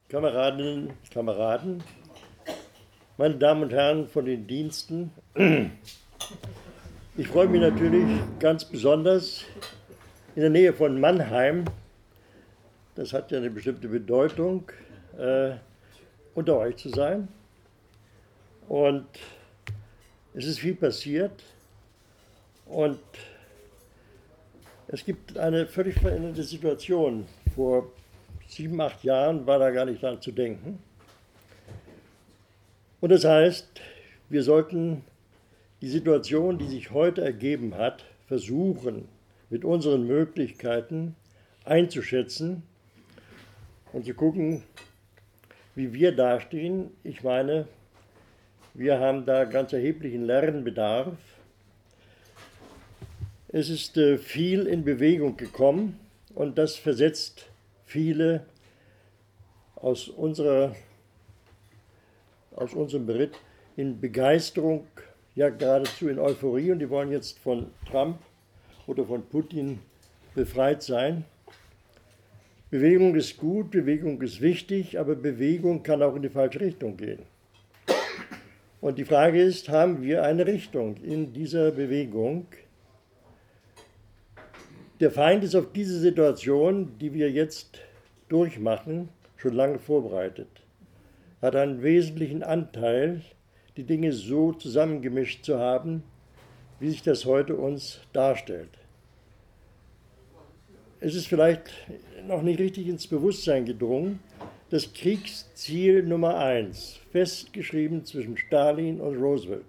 Kameradinnen, Kameraden, meine Damen und Herren von den Diensten, ich freue mich natürlich ganz besonders, in der Nähe von Mannheim, das hat ja eine bestimmte Bedeutung, unter euch zu sein. Und es ist viel passiert und es gibt eine völlig veränderte Situation. Vor 7, 8 Jahren war da gar nicht dran zu denken. Und das heißt, wir sollten die Situation, die sich heute ergeben hat, versuchen, mit unseren Möglichkeiten einzuschätzen und zu gucken, wie wir dastehen. Ich meine, wir haben da ganz erheblichen Lernbedarf. Es ist viel in Bewegung gekommen und das versetzt viele aus unserem Beritt in Begeisterung, ja geradezu in Euphorie, und die wollen jetzt von Trump oder von Putin befreit sein. Bewegung ist gut, Bewegung ist wichtig, aber Bewegung kann auch in die falsche Richtung gehen. Und die Frage ist, haben wir eine Richtung in dieser Bewegung? Der Feind ist auf diese Situation, die wir jetzt durchmachen, schon lange vorbereitet. Er hat einen wesentlichen Anteil, die Dinge so zusammengemischt zu haben, wie sich das heute uns darstellt. Es ist vielleicht noch nicht richtig ins Bewusstsein gedrungen, das Kriegsziel Nummer 1, festgeschrieben zwischen Stalin und Roosevelt,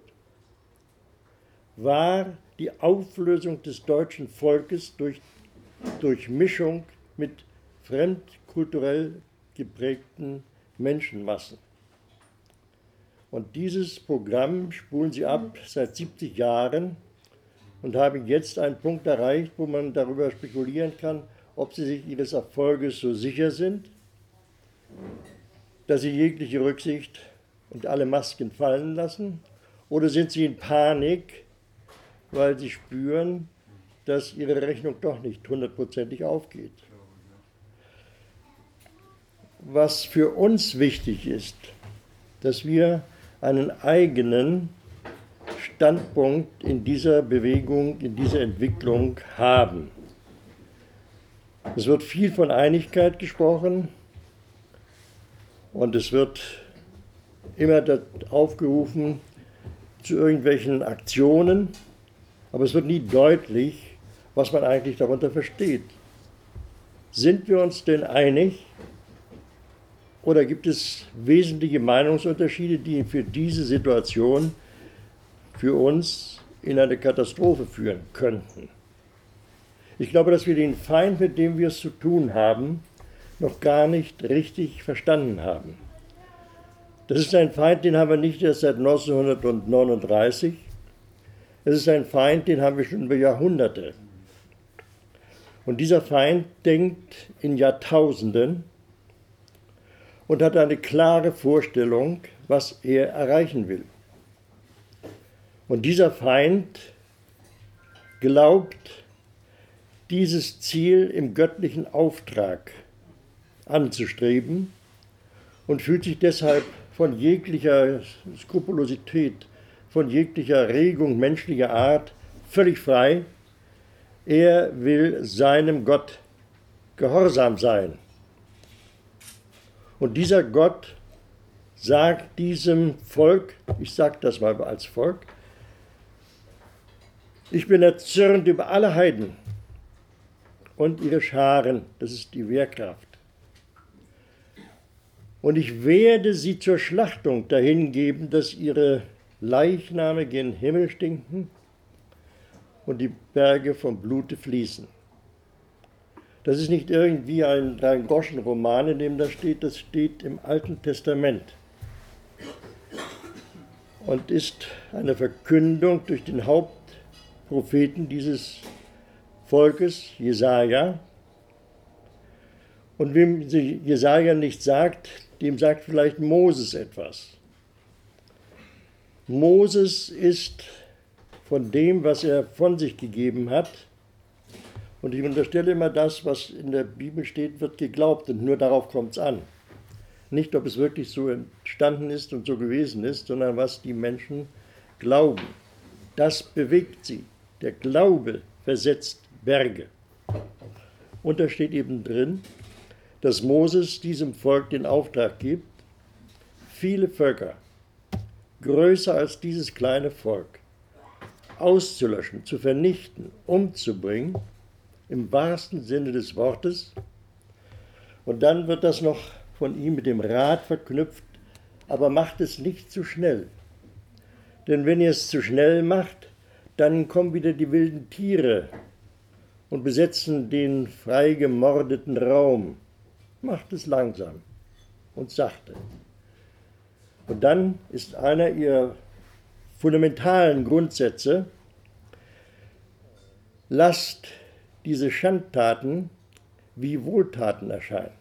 war die Auflösung des deutschen Volkes durch Mischung mit fremdkulturell geprägten Menschenmassen. Und dieses Programm spulen sie ab seit 70 Jahren und haben jetzt einen Punkt erreicht, wo man darüber spekulieren kann, ob sie sich ihres Erfolges so sicher sind, dass sie jegliche Rücksicht und alle Masken fallen lassen, oder sind sie in Panik, weil sie spüren, dass ihre Rechnung doch nicht 100%ig aufgeht. Was für uns wichtig ist, dass wir einen eigenen Standpunkt in dieser Bewegung, in dieser Entwicklung haben. Es wird viel von Einigkeit gesprochen und es wird immer aufgerufen zu irgendwelchen Aktionen, aber es wird nie deutlich, was man eigentlich darunter versteht. Sind wir uns denn einig oder gibt es wesentliche Meinungsunterschiede, die für diese Situation für uns in eine Katastrophe führen könnten? Ich glaube, dass wir den Feind, mit dem wir es zu tun haben, noch gar nicht richtig verstanden haben. Das ist ein Feind, den haben wir nicht erst seit 1939. Es ist ein Feind, den haben wir schon über Jahrhunderte. Und dieser Feind denkt in Jahrtausenden und hat eine klare Vorstellung, was er erreichen will. Und dieser Feind glaubt, dieses Ziel im göttlichen Auftrag anzustreben und fühlt sich deshalb von jeglicher Skrupulosität, von jeglicher Regung menschlicher Art völlig frei. Er will seinem Gott gehorsam sein. Und dieser Gott sagt diesem Volk, ich sage das mal als Volk, ich bin erzürnt über alle Heiden und ihre Scharen, das ist die Wehrkraft. Und ich werde sie zur Schlachtung dahin geben, dass ihre Leichname gen Himmel stinken und die Berge vom Blute fließen. Das ist nicht irgendwie ein Drei-Groschen-Roman, in dem das steht im Alten Testament und ist eine Verkündung durch den Hauptpropheten dieses Volkes, Jesaja. Und wem Jesaja nicht sagt, dem sagt vielleicht Moses etwas. Moses ist von dem, was er von sich gegeben hat, und ich unterstelle immer, das, was in der Bibel steht, wird geglaubt und nur darauf kommt es an. Nicht, ob es wirklich so entstanden ist und so gewesen ist, sondern was die Menschen glauben. Das bewegt sie. Der Glaube versetzt Berge. Und da steht eben drin, dass Moses diesem Volk den Auftrag gibt, viele Völker, größer als dieses kleine Volk, auszulöschen, zu vernichten, umzubringen, im wahrsten Sinne des Wortes. Und dann wird das noch von ihm mit dem Rat verknüpft, aber macht es nicht zu schnell. Denn wenn ihr es zu schnell macht, dann kommen wieder die wilden Tiere und besetzen den frei gemordeten Raum. Macht es langsam und sachte. Und dann ist einer ihrer fundamentalen Grundsätze, lasst diese Schandtaten wie Wohltaten erscheinen.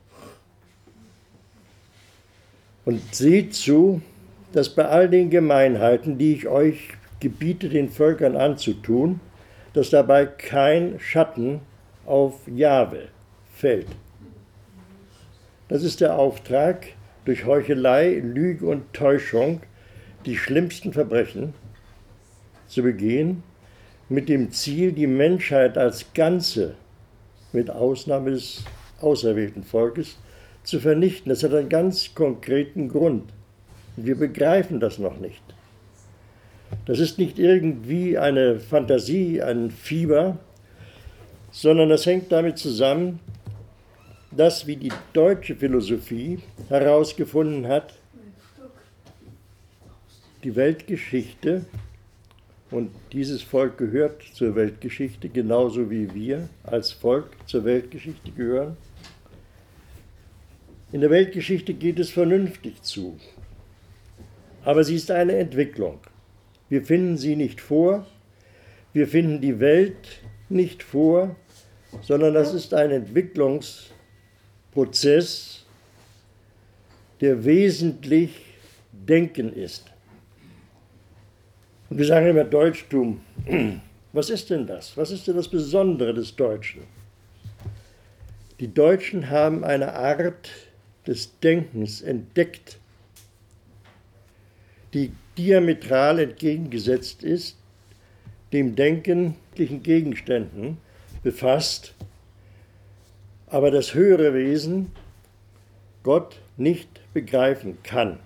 Und seht zu, dass bei all den Gemeinheiten, die ich euch gebiete, den Völkern anzutun, dass dabei kein Schatten auf Jahwe fällt. Das ist der Auftrag, durch Heuchelei, Lüge und Täuschung die schlimmsten Verbrechen zu begehen, mit dem Ziel, die Menschheit als Ganze, mit Ausnahme des auserwählten Volkes, zu vernichten. Das hat einen ganz konkreten Grund. Wir begreifen das noch nicht. Das ist nicht irgendwie eine Fantasie, ein Fieber, sondern das hängt damit zusammen, dass, wie die deutsche Philosophie herausgefunden hat, die Weltgeschichte, und dieses Volk gehört zur Weltgeschichte, genauso wie wir als Volk zur Weltgeschichte gehören. In der Weltgeschichte geht es vernünftig zu, aber sie ist eine Entwicklung. Wir finden sie nicht vor, wir finden die Welt nicht vor, sondern das ist ein Entwicklungsprozess, der wesentlich Denken ist. Und wir sagen immer Deutschtum. Was ist denn das? Was ist denn das Besondere des Deutschen? Die Deutschen haben eine Art des Denkens entdeckt, die diametral entgegengesetzt ist dem Denken mit Gegenständen befasst, aber das höhere Wesen Gott nicht begreifen kann.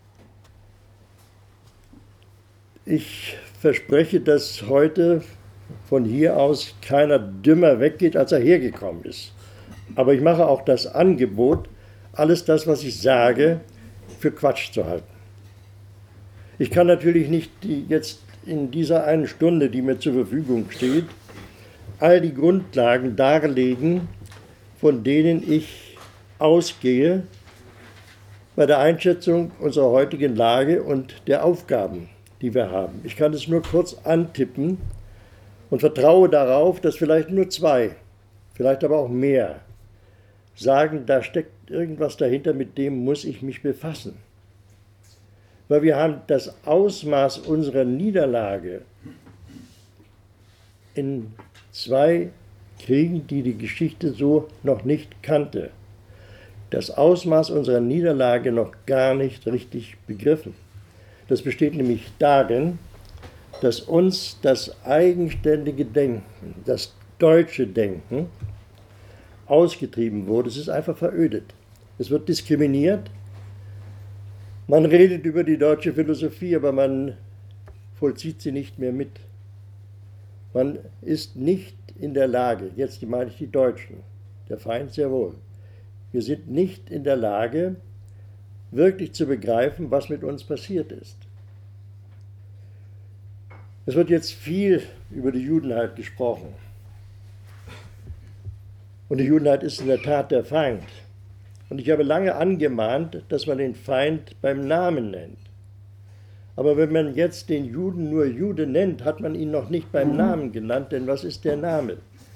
Ich verspreche, dass heute von hier aus keiner dümmer weggeht, als er hergekommen ist. Aber ich mache auch das Angebot, alles das, was ich sage, für Quatsch zu halten. Ich kann natürlich nicht jetzt in dieser einen Stunde, die mir zur Verfügung steht, all die Grundlagen darlegen, von denen ich ausgehe bei der Einschätzung unserer heutigen Lage und der Aufgaben, die wir haben. Ich kann es nur kurz antippen und vertraue darauf, dass vielleicht nur zwei, vielleicht aber auch mehr, sagen, da steckt irgendwas dahinter, mit dem muss ich mich befassen. Weil wir haben das Ausmaß unserer Niederlage in zwei Kriegen, die die Geschichte so noch nicht kannte, das Ausmaß unserer Niederlage noch gar nicht richtig begriffen. Das besteht nämlich darin, dass uns das eigenständige Denken, das deutsche Denken, ausgetrieben wurde. Es ist einfach verödet. Es wird diskriminiert. Man redet über die deutsche Philosophie, aber man vollzieht sie nicht mehr mit. Man ist nicht in der Lage, jetzt meine ich die Deutschen, der Feind sehr wohl, wir sind nicht in der Lage, wirklich zu begreifen, was mit uns passiert ist. Es wird jetzt viel über die Judenheit gesprochen. Und die Judenheit ist in der Tat der Feind. Und ich habe lange angemahnt, dass man den Feind beim Namen nennt. Aber wenn man jetzt den Juden nur Jude nennt, hat man ihn noch nicht beim Namen genannt, denn was ist der Name?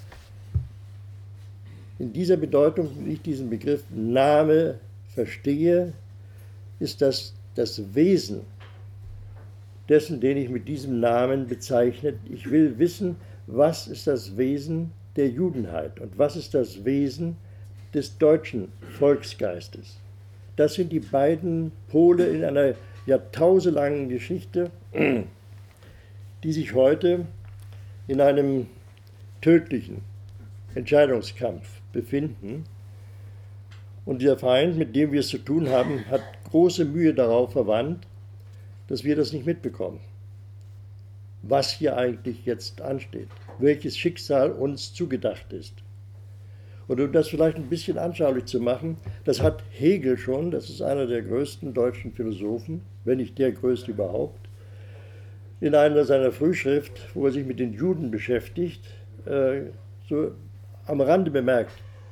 In dieser Bedeutung, wie ich diesen Begriff Name verstehe, ist das Wesen dessen, den ich mit diesem Namen bezeichne. Ich will wissen, was ist das Wesen der Judenheit und was ist das Wesen des deutschen Volksgeistes. Das sind die beiden Pole in einer jahrtausendelangen Geschichte, die sich heute in einem tödlichen Entscheidungskampf befinden. Und der Feind, mit dem wir es zu tun haben, hat große Mühe darauf verwandt, dass wir das nicht mitbekommen, was hier eigentlich jetzt ansteht, welches Schicksal uns zugedacht ist. Und um das vielleicht ein bisschen anschaulich zu machen, das hat Hegel schon, das ist einer der größten deutschen Philosophen, wenn nicht der größte überhaupt, in einer seiner Frühschrift, wo er sich mit den Juden beschäftigt, so am Rande bemerkt.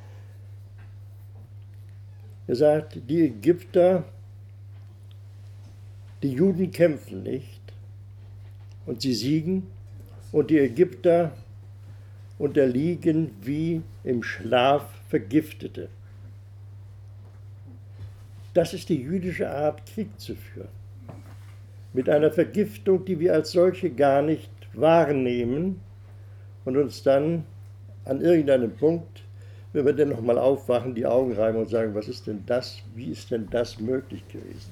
Er sagt, die Ägypter, die Juden kämpfen nicht und sie siegen und die Ägypter unterliegen wie im Schlaf Vergiftete. Das ist die jüdische Art, Krieg zu führen. Mit einer Vergiftung, die wir als solche gar nicht wahrnehmen und uns dann an irgendeinem Punkt, wenn wir dann nochmal aufwachen, die Augen reiben und sagen, was ist denn das, wie ist denn das möglich gewesen?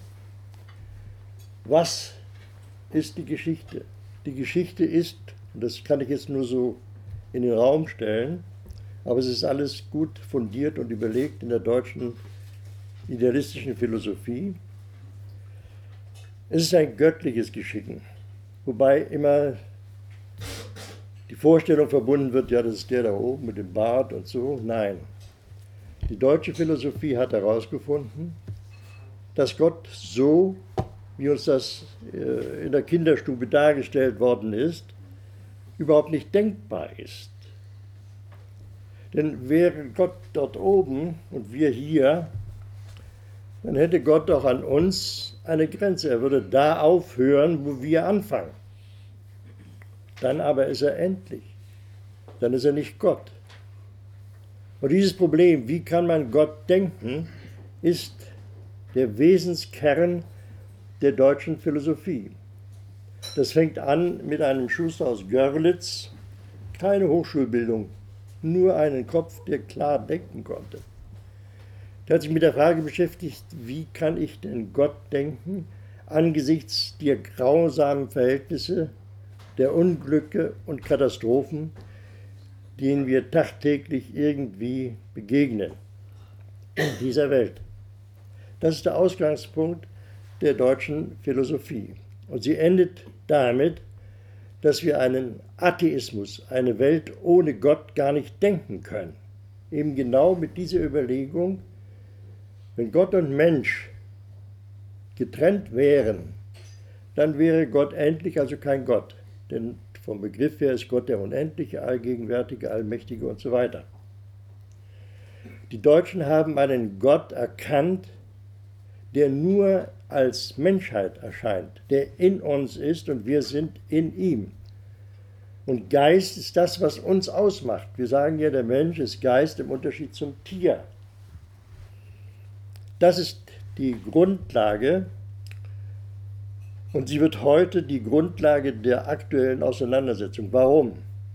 Was ist die Geschichte? Die Geschichte ist, und das kann ich jetzt nur so in den Raum stellen, aber es ist alles gut fundiert und überlegt in der deutschen idealistischen Philosophie. Es ist ein göttliches Geschicken, wobei immer die Vorstellung verbunden wird, ja, das ist der da oben mit dem Bart und so. Nein, die deutsche Philosophie hat herausgefunden, dass Gott so, wie uns das in der Kinderstube dargestellt worden ist, überhaupt nicht denkbar ist. Denn wäre Gott dort oben und wir hier, dann hätte Gott auch an uns eine Grenze. Er würde da aufhören, wo wir anfangen. Dann aber ist er endlich. Dann ist er nicht Gott. Und dieses Problem, wie kann man Gott denken, ist der Wesenskern der deutschen Philosophie. Das fängt an mit einem Schuster aus Görlitz, keine Hochschulbildung, nur einen Kopf, der klar denken konnte. Der hat sich mit der Frage beschäftigt, wie kann ich denn Gott denken angesichts der grausamen Verhältnisse, der Unglücke und Katastrophen, denen wir tagtäglich irgendwie begegnen in dieser Welt. Das ist der Ausgangspunkt der deutschen Philosophie. Und sie endet damit, dass wir einen Atheismus, eine Welt ohne Gott gar nicht denken können. Eben genau mit dieser Überlegung, wenn Gott und Mensch getrennt wären, dann wäre Gott endlich, also kein Gott. Denn vom Begriff her ist Gott der Unendliche, Allgegenwärtige, Allmächtige und so weiter. Die Deutschen haben einen Gott erkannt, der nur als Menschheit erscheint, der in uns ist und wir sind in ihm. Und Geist ist das, was uns ausmacht. Wir sagen ja, der Mensch ist Geist im Unterschied zum Tier. Das ist die Grundlage und sie wird heute die Grundlage der aktuellen Auseinandersetzung. Warum?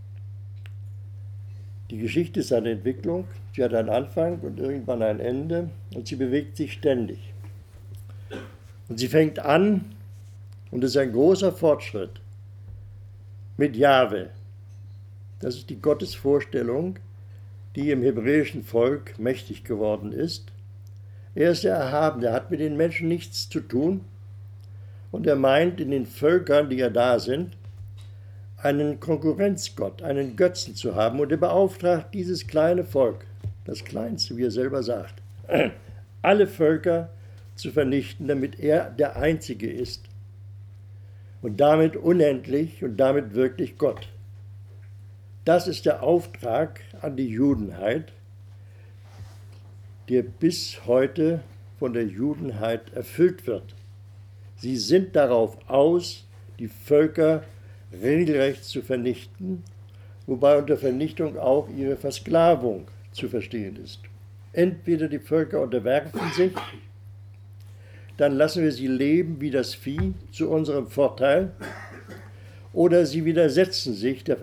Die Geschichte ist eine Entwicklung, sie hat einen Anfang und irgendwann ein Ende und sie bewegt sich ständig. Und sie fängt an, und das ist ein großer Fortschritt, mit Jahwe. Das ist die Gottesvorstellung, die im hebräischen Volk mächtig geworden ist. Er ist der Erhabene, er hat mit den Menschen nichts zu tun und er meint in den Völkern, die ja da sind, einen Konkurrenzgott, einen Götzen zu haben und er beauftragt dieses kleine Volk, das kleinste, wie er selber sagt, alle Völker zu vernichten, damit er der Einzige ist und damit unendlich und damit wirklich Gott. Das ist der Auftrag an die Judenheit, der bis heute von der Judenheit erfüllt wird. Sie sind darauf aus, die Völker regelrecht zu vernichten, wobei unter Vernichtung auch ihre Versklavung zu verstehen ist. Entweder die Völker unterwerfen sich, dann lassen wir sie leben wie das Vieh zu unserem Vorteil, oder sie widersetzen sich der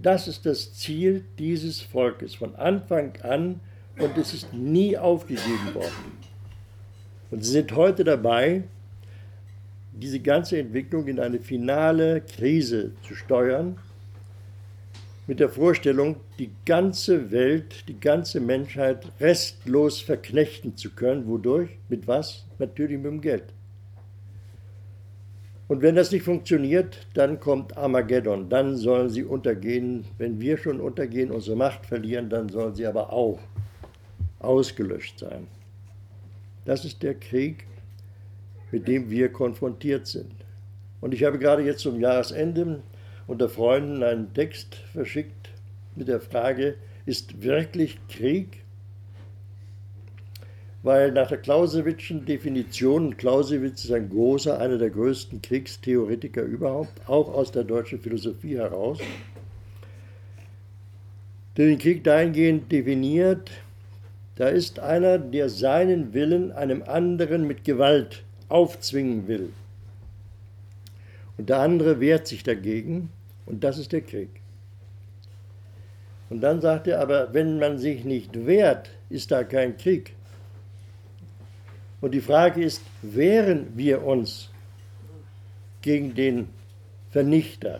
Das ist das Ziel dieses Volkes von Anfang an und es ist nie aufgegeben worden. Und sie sind heute dabei, diese ganze Entwicklung in eine finale Krise zu steuern, mit der Vorstellung, die ganze Welt, die ganze Menschheit restlos verknechten zu können. Wodurch? Mit was? Natürlich mit dem Geld. Und wenn das nicht funktioniert, dann kommt Armageddon. Dann sollen sie untergehen. Wenn wir schon untergehen, unsere Macht verlieren, dann sollen sie aber auch ausgelöscht sein. Das ist der Krieg, mit dem wir konfrontiert sind. Und ich habe gerade jetzt zum Jahresende unter Freunden einen Text verschickt mit der Frage, ist wirklich Krieg? Weil nach der Clausewitzschen Definition, Clausewitz ist ein großer, einer der größten Kriegstheoretiker überhaupt, auch aus der deutschen Philosophie heraus, der den Krieg dahingehend definiert, da ist einer, der seinen Willen einem anderen mit Gewalt aufzwingen will. Und der andere wehrt sich dagegen und das ist der Krieg. Und dann sagt er aber, wenn man sich nicht wehrt, ist da kein Krieg. Und die Frage ist, wehren wir uns gegen den Vernichter?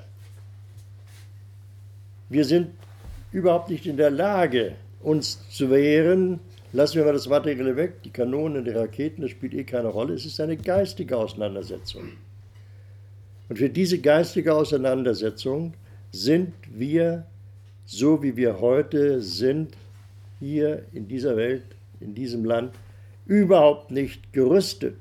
Wir sind überhaupt nicht in der Lage, uns zu wehren. Lassen wir mal das Materielle weg, die Kanonen, die Raketen, das spielt eh keine Rolle. Es ist eine geistige Auseinandersetzung. Und für diese geistige Auseinandersetzung sind wir, so wie wir heute sind, hier in dieser Welt, in diesem Land, überhaupt nicht gerüstet.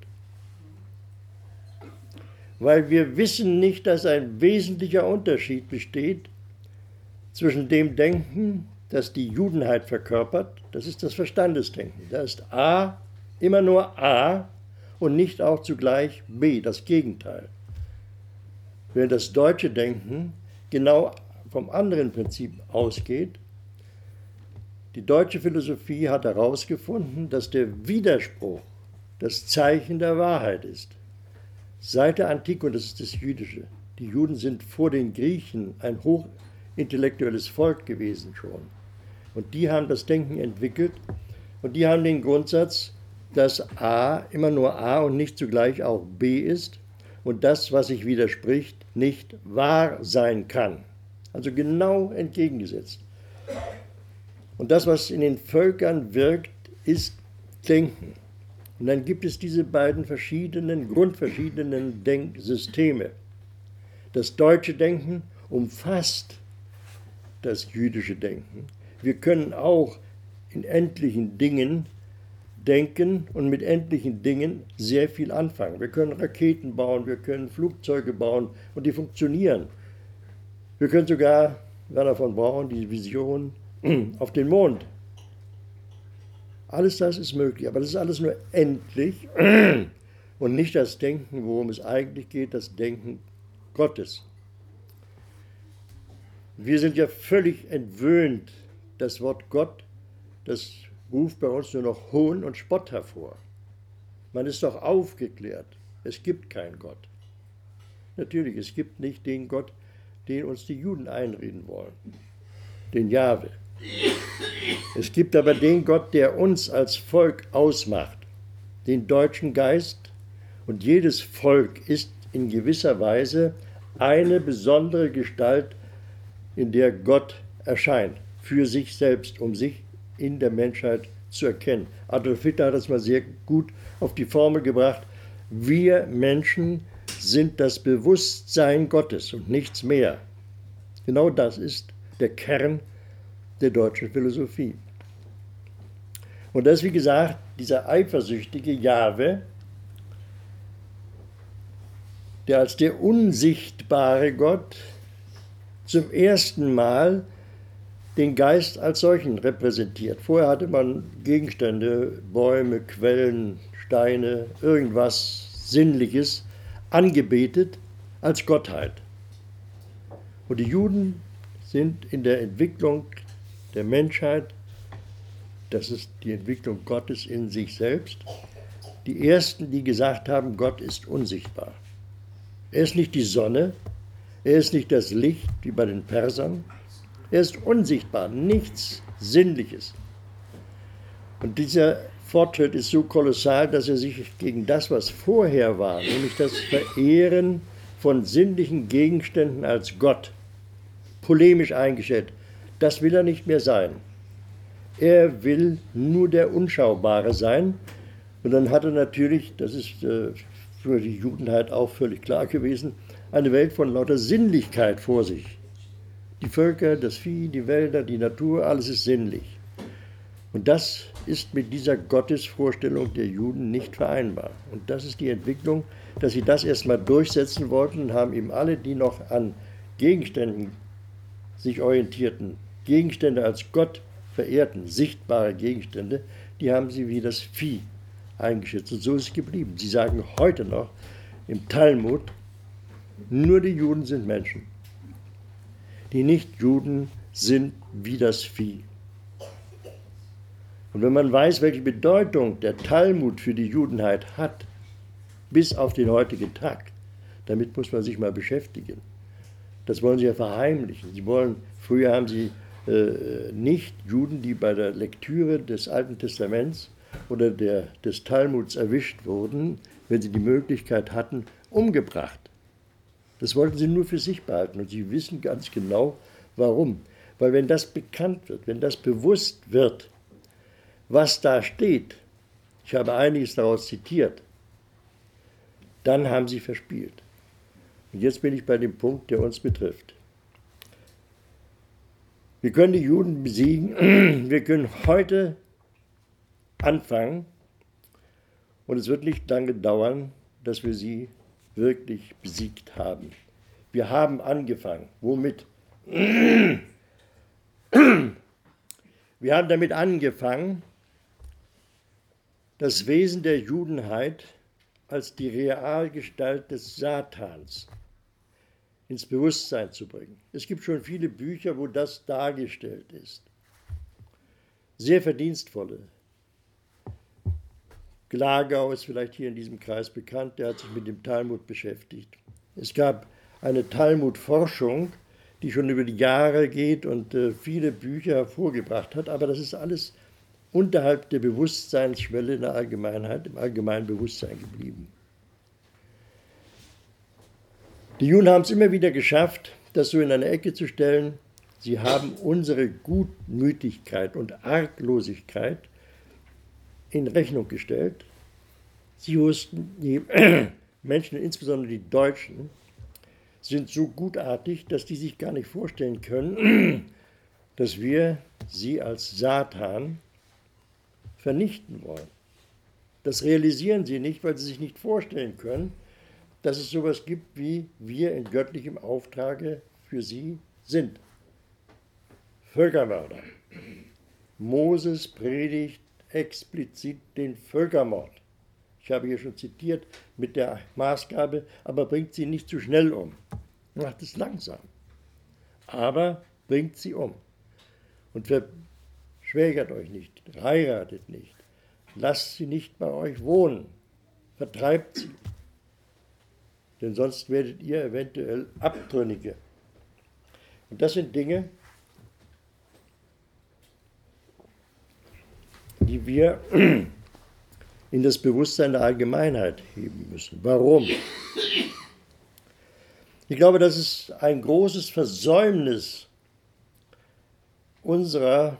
Weil wir wissen nicht, dass ein wesentlicher Unterschied besteht zwischen dem Denken, das die Judenheit verkörpert, das ist das Verstandesdenken. Da ist A immer nur A und nicht auch zugleich B, das Gegenteil. Während das deutsche Denken genau vom anderen Prinzip ausgeht. Die deutsche Philosophie hat herausgefunden, dass der Widerspruch das Zeichen der Wahrheit ist. Seit der Antike, und das ist das Jüdische, die Juden sind vor den Griechen ein hochintellektuelles Volk gewesen schon. Und die haben das Denken entwickelt und die haben den Grundsatz, dass A immer nur A und nicht zugleich auch B ist und das, was sich widerspricht, nicht wahr sein kann. Also genau entgegengesetzt. Und das, was in den Völkern wirkt, ist Denken. Und dann gibt es diese beiden grundverschiedenen Denksysteme. Das deutsche Denken umfasst das jüdische Denken. Wir können auch in endlichen Dingen denken und mit endlichen Dingen sehr viel anfangen. Wir können Raketen bauen, wir können Flugzeuge bauen und die funktionieren. Wir können sogar, Werner von Braun, die Vision, auf den Mond. Alles das ist möglich, aber das ist alles nur endlich und nicht das Denken, worum es eigentlich geht, das Denken Gottes. Wir sind ja völlig entwöhnt. Das Wort Gott, das ruft bei uns nur noch Hohn und Spott hervor. Man ist doch aufgeklärt. Es gibt keinen Gott. Natürlich, es gibt nicht den Gott, den uns die Juden einreden wollen, den Jahwe. Es gibt aber den Gott, der uns als Volk ausmacht, den deutschen Geist. Und jedes Volk ist in gewisser Weise eine besondere Gestalt, in der Gott erscheint, für sich selbst, um sich in der Menschheit zu erkennen. Adolf Hitler hat das mal sehr gut auf die Formel gebracht. Wir Menschen sind das Bewusstsein Gottes und nichts mehr. Genau das ist der Kern der deutschen Philosophie. Und das ist, wie gesagt, dieser eifersüchtige Jahwe, der als der unsichtbare Gott zum ersten Mal den Geist als solchen repräsentiert. Vorher hatte man Gegenstände, Bäume, Quellen, Steine, irgendwas Sinnliches angebetet als Gottheit. Und die Juden sind in der Entwicklung der Menschheit, das ist die Entwicklung Gottes in sich selbst, die Ersten, die gesagt haben, Gott ist unsichtbar. Er ist nicht die Sonne, er ist nicht das Licht wie bei den Persern, Er ist unsichtbar, nichts Sinnliches. Und dieser Fortschritt ist so kolossal, dass er sich gegen das, was vorher war, nämlich das Verehren von sinnlichen Gegenständen als Gott, polemisch eingestellt, das will er nicht mehr sein. Er will nur der Unschaubare sein. Und dann hat er natürlich, das ist für die Judenheit auch völlig klar gewesen, eine Welt von lauter Sinnlichkeit vor sich. Die Völker, das Vieh, die Wälder, die Natur, alles ist sinnlich. Und das ist mit dieser Gottesvorstellung der Juden nicht vereinbar. Und das ist die Entwicklung, dass sie das erstmal durchsetzen wollten und haben eben alle, die noch an Gegenständen sich orientierten, Gegenstände als Gott verehrten, sichtbare Gegenstände, die haben sie wie das Vieh eingeschätzt. Und so ist es geblieben. Sie sagen heute noch im Talmud, nur die Juden sind Menschen. Die Nicht-Juden sind wie das Vieh. Und wenn man weiß, welche Bedeutung der Talmud für die Judenheit hat, bis auf den heutigen Tag, damit muss man sich mal beschäftigen. Das wollen sie ja verheimlichen. Früher haben sie Nicht-Juden, die bei der Lektüre des Alten Testaments oder des Talmuds erwischt wurden, wenn sie die Möglichkeit hatten, umgebracht. Das wollten sie nur für sich behalten und sie wissen ganz genau, warum. Weil wenn das bekannt wird, wenn das bewusst wird, was da steht, ich habe einiges daraus zitiert, dann haben sie verspielt. Und jetzt bin ich bei dem Punkt, der uns betrifft. Wir können die Juden besiegen, wir können heute anfangen und es wird nicht lange dauern, dass wir sie wirklich besiegt haben. Wir haben angefangen. Womit? Wir haben damit angefangen, das Wesen der Judenheit als die Realgestalt des Satans ins Bewusstsein zu bringen. Es gibt schon viele Bücher, wo das dargestellt ist. Sehr verdienstvolle. Glagau ist vielleicht hier in diesem Kreis bekannt, der hat sich mit dem Talmud beschäftigt. Es gab eine Talmud-Forschung, die schon über die Jahre geht und viele Bücher hervorgebracht hat, aber das ist alles unterhalb der Bewusstseinsschwelle in der Allgemeinheit, im allgemeinen Bewusstsein geblieben. Die Juden haben es immer wieder geschafft, das so in eine Ecke zu stellen. Sie haben unsere Gutmütigkeit und Arglosigkeit in Rechnung gestellt. Sie wussten, die Menschen, insbesondere die Deutschen, sind so gutartig, dass die sich gar nicht vorstellen können, dass wir sie als Satan vernichten wollen. Das realisieren sie nicht, weil sie sich nicht vorstellen können, dass es sowas gibt, wie wir in göttlichem Auftrage für sie sind. Völkermörder. Moses predigt explizit den Völkermord. Ich habe hier schon zitiert, mit der Maßgabe, aber bringt sie nicht zu schnell um. Macht es langsam. Aber bringt sie um. Und verschwägert euch nicht, heiratet nicht, lasst sie nicht bei euch wohnen, vertreibt sie. Denn sonst werdet ihr eventuell Abtrünnige. Und das sind Dinge, die wir in das Bewusstsein der Allgemeinheit heben müssen. Warum? Ich glaube, das ist ein großes Versäumnis unserer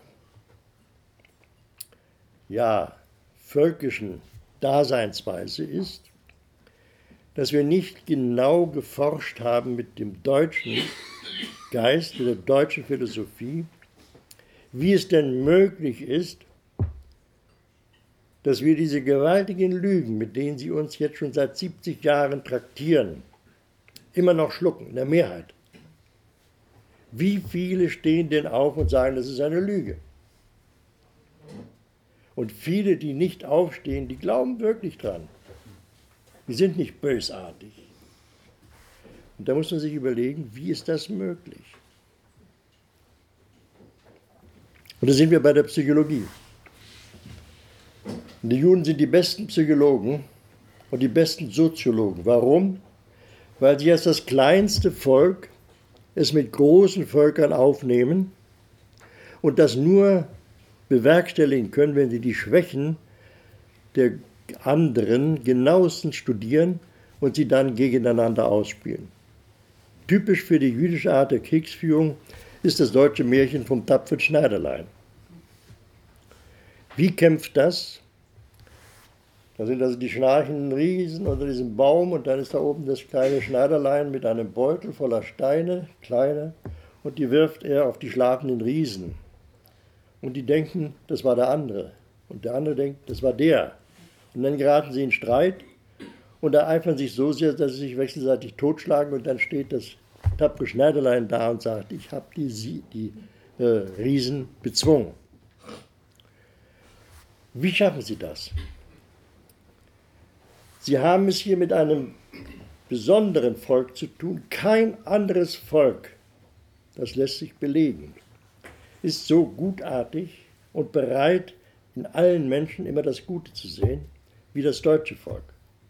völkischen Daseinsweise ist, dass wir nicht genau geforscht haben mit dem deutschen Geist, mit der deutschen Philosophie, wie es denn möglich ist, dass wir diese gewaltigen Lügen, mit denen sie uns jetzt schon seit 70 Jahren traktieren, immer noch schlucken, in der Mehrheit. Wie viele stehen denn auf und sagen, das ist eine Lüge? Und viele, die nicht aufstehen, die glauben wirklich dran. Die sind nicht bösartig. Und da muss man sich überlegen, wie ist das möglich? Und da sind wir bei der Psychologie. Und die Juden sind die besten Psychologen und die besten Soziologen. Warum? Weil sie als das kleinste Volk es mit großen Völkern aufnehmen und das nur bewerkstelligen können, wenn sie die Schwächen der anderen genauestens studieren und sie dann gegeneinander ausspielen. Typisch für die jüdische Art der Kriegsführung ist das deutsche Märchen vom tapferen Schneiderlein. Wie kämpft das? Da sind also die schnarchenden Riesen unter diesem Baum und dann ist da oben das kleine Schneiderlein mit einem Beutel voller Steine, kleine, und die wirft er auf die schlafenden Riesen. Und die denken, das war der andere. Und der andere denkt, das war der. Und dann geraten sie in Streit und ereifern sich so sehr, dass sie sich wechselseitig totschlagen und dann steht das tapfere Schneiderlein da und sagt, ich habe die Riesen bezwungen. Wie schaffen sie das? Sie haben es hier mit einem besonderen Volk zu tun. Kein anderes Volk, das lässt sich belegen, ist so gutartig und bereit, in allen Menschen immer das Gute zu sehen, wie das deutsche Volk.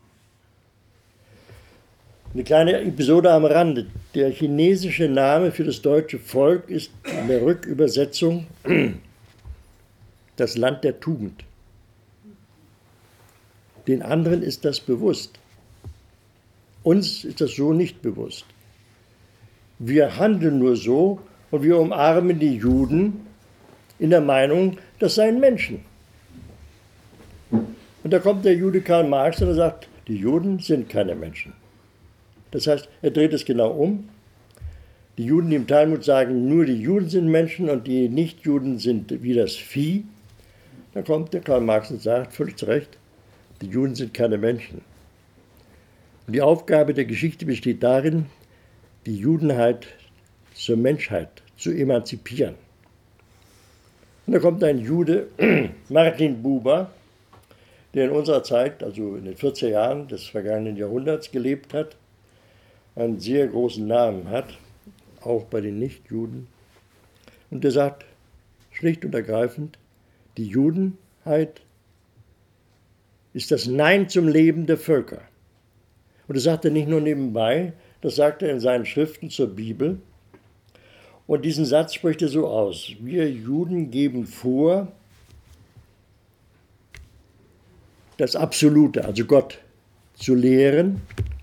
Eine kleine Episode am Rande. Der chinesische Name für das deutsche Volk ist in der Rückübersetzung das Land der Tugend. Den anderen ist das bewusst. Uns ist das so nicht bewusst. Wir handeln nur so und wir umarmen die Juden in der Meinung, das seien Menschen. Und da kommt der Jude Karl Marx und er sagt, die Juden sind keine Menschen. Das heißt, er dreht es genau um. Die Juden, die im Talmud sagen, nur die Juden sind Menschen und die Nichtjuden sind wie das Vieh. Da kommt der Karl Marx und sagt, völlig zu Recht, die Juden sind keine Menschen. Und die Aufgabe der Geschichte besteht darin, die Judenheit zur Menschheit zu emanzipieren. Und da kommt ein Jude, Martin Buber, der in unserer Zeit, also in den 40er Jahren des vergangenen Jahrhunderts gelebt hat, einen sehr großen Namen hat, auch bei den Nichtjuden. Und der sagt schlicht und ergreifend, die Judenheit ist das Nein zum Leben der Völker. Und das sagt er nicht nur nebenbei, das sagt er in seinen Schriften zur Bibel. Und diesen Satz spricht er so aus: Wir Juden geben vor, das Absolute, also Gott, zu lehren,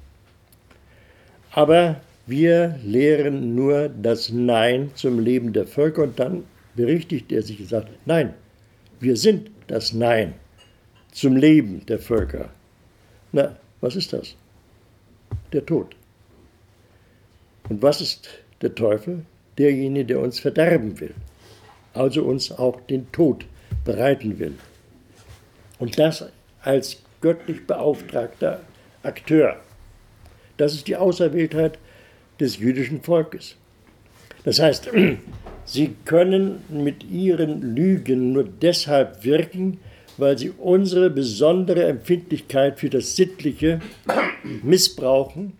aber wir lehren nur das Nein zum Leben der Völker. Und dann berichtigt er sich und sagt, nein, wir sind das Nein zum Leben der Völker. Na, was ist das? Der Tod. Und was ist der Teufel? Derjenige, der uns verderben will, also uns auch den Tod bereiten will. Und das als göttlich beauftragter Akteur. Das ist die Auserwähltheit des jüdischen Volkes. Das heißt, sie können mit ihren Lügen nur deshalb wirken, weil sie unsere besondere Empfindlichkeit für das Sittliche missbrauchen.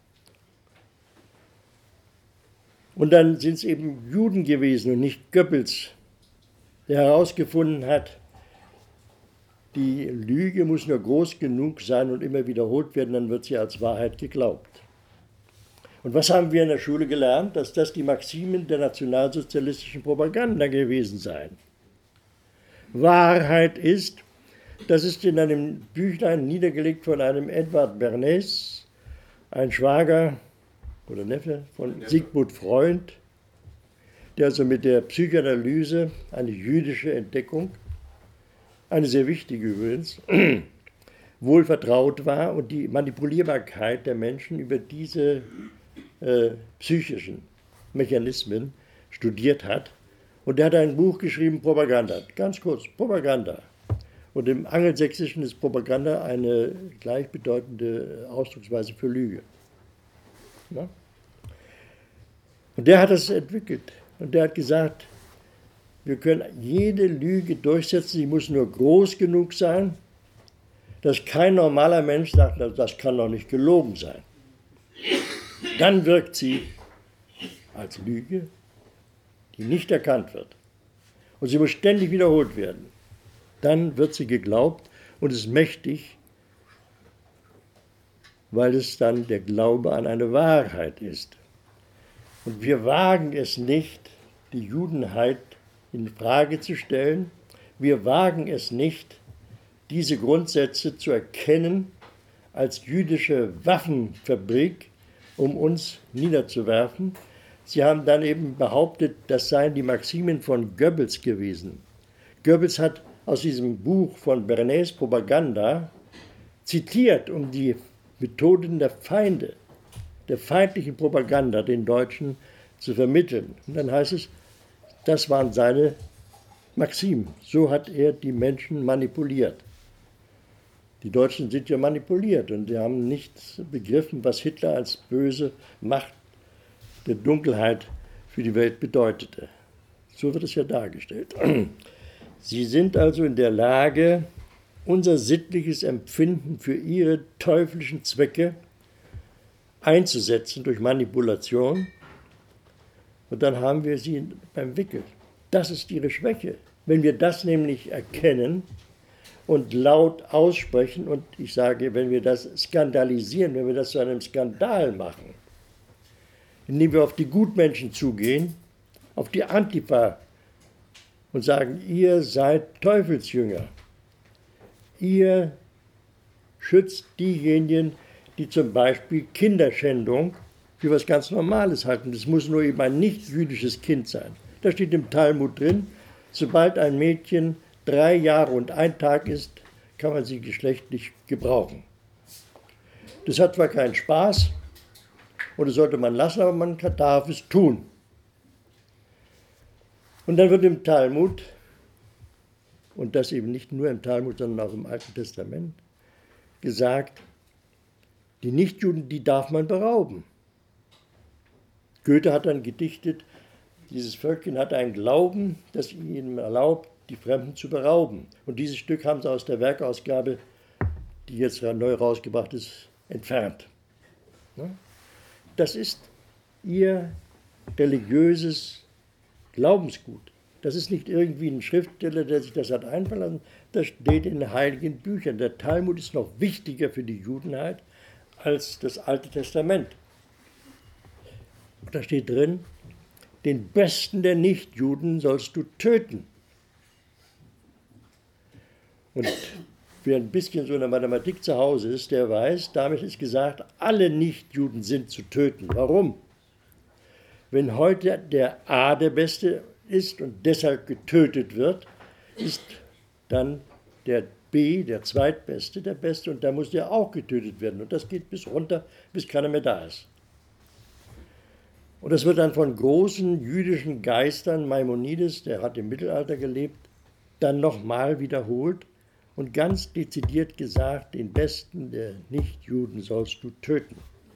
Und dann sind es eben Juden gewesen und nicht Goebbels, der herausgefunden hat, die Lüge muss nur groß genug sein und immer wiederholt werden, dann wird sie als Wahrheit geglaubt. Und was haben wir in der Schule gelernt? Dass das die Maximen der nationalsozialistischen Propaganda gewesen seien. Wahrheit ist, das ist in einem Büchlein niedergelegt von einem Edward Bernays, ein Schwager oder Neffe von Sigmund Freud, der also mit der Psychoanalyse, eine jüdische Entdeckung, eine sehr wichtige übrigens, wohl vertraut war und die Manipulierbarkeit der Menschen über diese psychischen Mechanismen studiert hat. Und er hat ein Buch geschrieben, Propaganda, ganz kurz, Propaganda. Und im Angelsächsischen ist Propaganda eine gleichbedeutende Ausdrucksweise für Lüge. Ja? Und der hat das entwickelt. Und der hat gesagt, wir können jede Lüge durchsetzen, sie muss nur groß genug sein, dass kein normaler Mensch sagt, das kann doch nicht gelogen sein. Dann wirkt sie als Lüge, die nicht erkannt wird. Und sie muss ständig wiederholt werden. Dann wird sie geglaubt und ist mächtig, weil es dann der Glaube an eine Wahrheit ist. Und wir wagen es nicht, die Judenheit in Frage zu stellen. Wir wagen es nicht, diese Grundsätze zu erkennen als jüdische Waffenfabrik, um uns niederzuwerfen. Sie haben dann eben behauptet, das seien die Maximen von Goebbels gewesen. Goebbels hat aus diesem Buch von Bernés Propaganda zitiert, um die Methoden der Feinde, der feindlichen Propaganda den Deutschen zu vermitteln. Und dann heißt es, das waren seine Maximen. So hat er die Menschen manipuliert. Die Deutschen sind ja manipuliert und sie haben nicht begriffen, was Hitler als böse Macht der Dunkelheit für die Welt bedeutete. So wird es ja dargestellt. Sie sind also in der Lage, unser sittliches Empfinden für ihre teuflischen Zwecke einzusetzen durch Manipulation. Und dann haben wir sie beim Wickel. Das ist ihre Schwäche. Wenn wir das nämlich erkennen und laut aussprechen, und ich sage, wenn wir das skandalisieren, wenn wir das zu einem Skandal machen, indem wir auf die Gutmenschen zugehen, auf die Antifa und sagen, ihr seid Teufelsjünger. Ihr schützt diejenigen, die zum Beispiel Kinderschändung für was ganz Normales halten. Das muss nur eben ein nicht-jüdisches Kind sein. Da steht im Talmud drin, sobald ein Mädchen 3 Jahre und 1 Tag ist, kann man sie geschlechtlich gebrauchen. Das hat zwar keinen Spaß, und das sollte man lassen, aber man darf es tun. Und dann wird im Talmud, und das eben nicht nur im Talmud, sondern auch im Alten Testament, gesagt, die Nichtjuden, die darf man berauben. Goethe hat dann gedichtet, dieses Völkchen hat einen Glauben, das ihnen erlaubt, die Fremden zu berauben. Und dieses Stück haben sie aus der Werkausgabe, die jetzt neu rausgebracht ist, entfernt. Das ist ihr religiöses Glaubensgut. Das ist nicht irgendwie ein Schriftsteller, der sich das hat einfallen lassen. Das steht in den heiligen Büchern. Der Talmud ist noch wichtiger für die Judenheit als das Alte Testament. Da steht drin, den Besten der Nichtjuden sollst du töten. Und wer ein bisschen so in der Mathematik zu Hause ist, der weiß, damit ist gesagt, alle Nichtjuden sind zu töten. Warum? Wenn heute der A der Beste ist und deshalb getötet wird, ist dann der B, der Zweitbeste, der Beste und da muss der auch getötet werden. Und das geht bis runter, bis keiner mehr da ist. Und das wird dann von großen jüdischen Geistern, Maimonides, der hat im Mittelalter gelebt, dann nochmal wiederholt und ganz dezidiert gesagt, den Besten der Nichtjuden sollst du töten.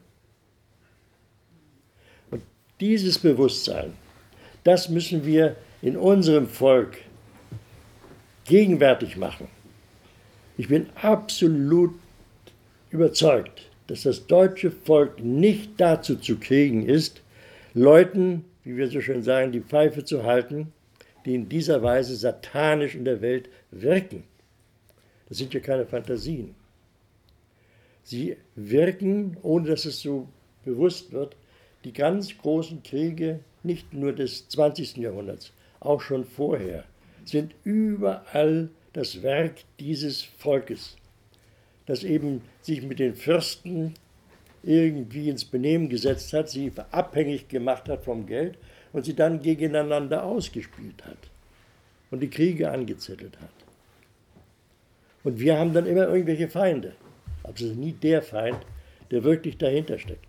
Und dieses Bewusstsein, das müssen wir in unserem Volk gegenwärtig machen. Ich bin absolut überzeugt, dass das deutsche Volk nicht dazu zu kriegen ist, Leuten, wie wir so schön sagen, die Pfeife zu halten, die in dieser Weise satanisch in der Welt wirken. Das sind ja keine Fantasien. Sie wirken, ohne dass es so bewusst wird, die ganz großen Kriege, nicht nur des 20. Jahrhunderts, auch schon vorher, sind überall das Werk dieses Volkes, das eben sich mit den Fürsten irgendwie ins Benehmen gesetzt hat, sie abhängig gemacht hat vom Geld und sie dann gegeneinander ausgespielt hat und die Kriege angezettelt hat. Und wir haben dann immer irgendwelche Feinde, aber es ist nie der Feind, der wirklich dahinter steckt.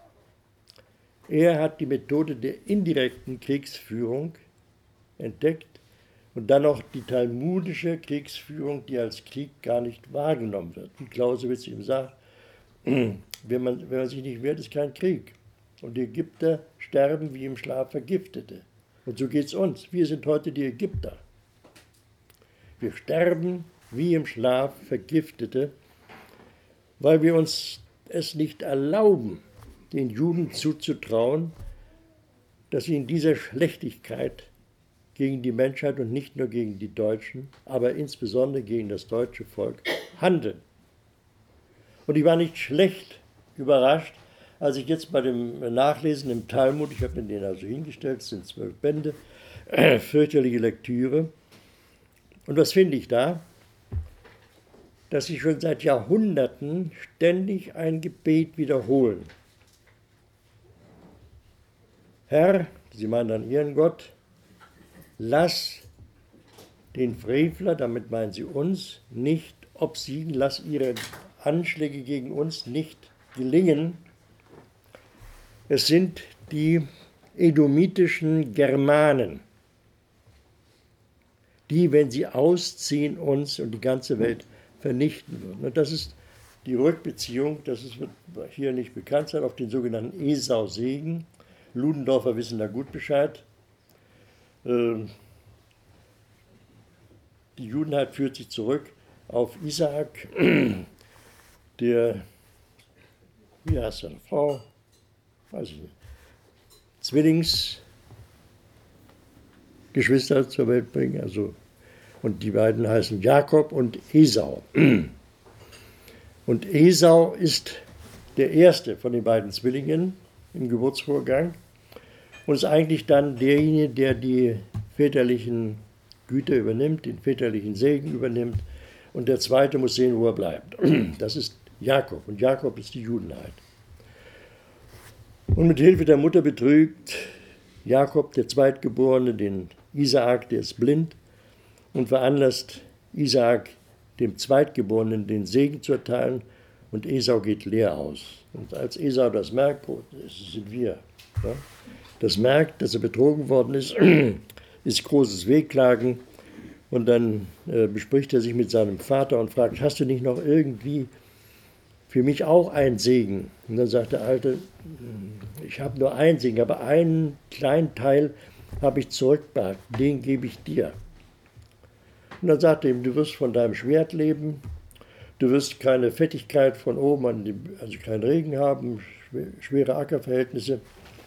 Er hat die Methode der indirekten Kriegsführung entdeckt und dann noch die talmudische Kriegsführung, die als Krieg gar nicht wahrgenommen wird. Wie Clausewitz ihm sagt, wenn man sich nicht wehrt, ist kein Krieg. Und die Ägypter sterben wie im Schlaf Vergiftete. Und so geht es uns. Wir sind heute die Ägypter. Wir sterben wie im Schlaf Vergiftete, weil wir uns es nicht erlauben, den Juden zuzutrauen, dass sie in dieser Schlechtigkeit gegen die Menschheit und nicht nur gegen die Deutschen, aber insbesondere gegen das deutsche Volk handeln. Und ich war nicht schlecht überrascht, als ich jetzt bei dem Nachlesen im Talmud, ich habe mir den also hingestellt, es sind 12 Bände, fürchterliche Lektüre. Und was finde ich da? Dass sie schon seit Jahrhunderten ständig ein Gebet wiederholen. Herr, sie meinen dann ihren Gott, lass den Frevler, damit meinen sie uns, nicht obsiegen, lass ihre Anschläge gegen uns nicht gelingen. Es sind die edomitischen Germanen, die, wenn sie ausziehen, uns und die ganze Welt vernichten würden. Und das ist die Rückbeziehung, das wird hier nicht bekannt sein, auf den sogenannten Esau-Segen. Ludendorfer wissen da gut Bescheid. Die Judenheit führt sich zurück auf Isaak, der, wie heißt seine Frau, weiß ich nicht, Zwillingsgeschwister zur Welt bringen, also, und die beiden heißen Jakob und Esau. Und Esau ist der erste von den beiden Zwillingen im Geburtsvorgang und ist eigentlich dann derjenige, der die väterlichen Güter übernimmt, den väterlichen Segen übernimmt, und der zweite muss sehen, wo er bleibt. Das ist Jakob, und Jakob ist die Judenheit. Und mit Hilfe der Mutter betrügt Jakob, der Zweitgeborene, den Isaak, der ist blind, und veranlasst Isaak, dem Zweitgeborenen, den Segen zu erteilen, und Esau geht leer aus. Und als Esau das merkt, das sind wir, ja, das merkt, dass er betrogen worden ist, ist großes Wehklagen, und dann bespricht er sich mit seinem Vater und fragt, hast du nicht noch irgendwie für mich auch einen Segen? Und dann sagt der Alte, ich habe nur einen Segen, aber einen kleinen Teil habe ich zurückbehagt, den gebe ich dir. Und dann sagt er ihm, du wirst von deinem Schwert leben, du wirst keine Fettigkeit von oben, also keinen Regen haben, schwere Ackerverhältnisse,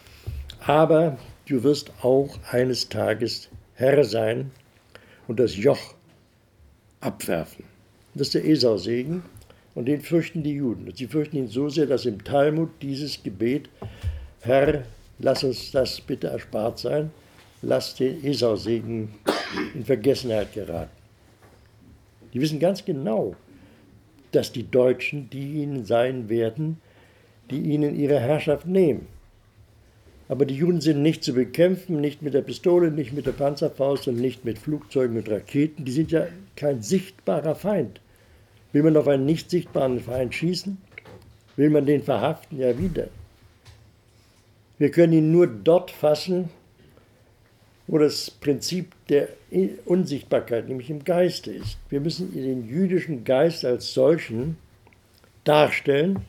aber du wirst auch eines Tages Herr sein und das Joch abwerfen. Das ist der Esau-Segen, und den fürchten die Juden. Und sie fürchten ihn so sehr, dass im Talmud dieses Gebet, Herr, lass uns das bitte erspart sein, lass den Esau-Segen in Vergessenheit geraten. Die wissen ganz genau, dass die Deutschen diejenigen sein werden, die ihnen ihre Herrschaft nehmen. Aber die Juden sind nicht zu bekämpfen, nicht mit der Pistole, nicht mit der Panzerfaust und nicht mit Flugzeugen und Raketen. Die sind ja kein sichtbarer Feind. Will man auf einen nicht sichtbaren Feind schießen? Will man den verhaften? Ja, wieder. Wir können ihn nur dort fassen, wo das Prinzip der Unsichtbarkeit, nämlich im Geiste ist. Wir müssen den jüdischen Geist als solchen darstellen,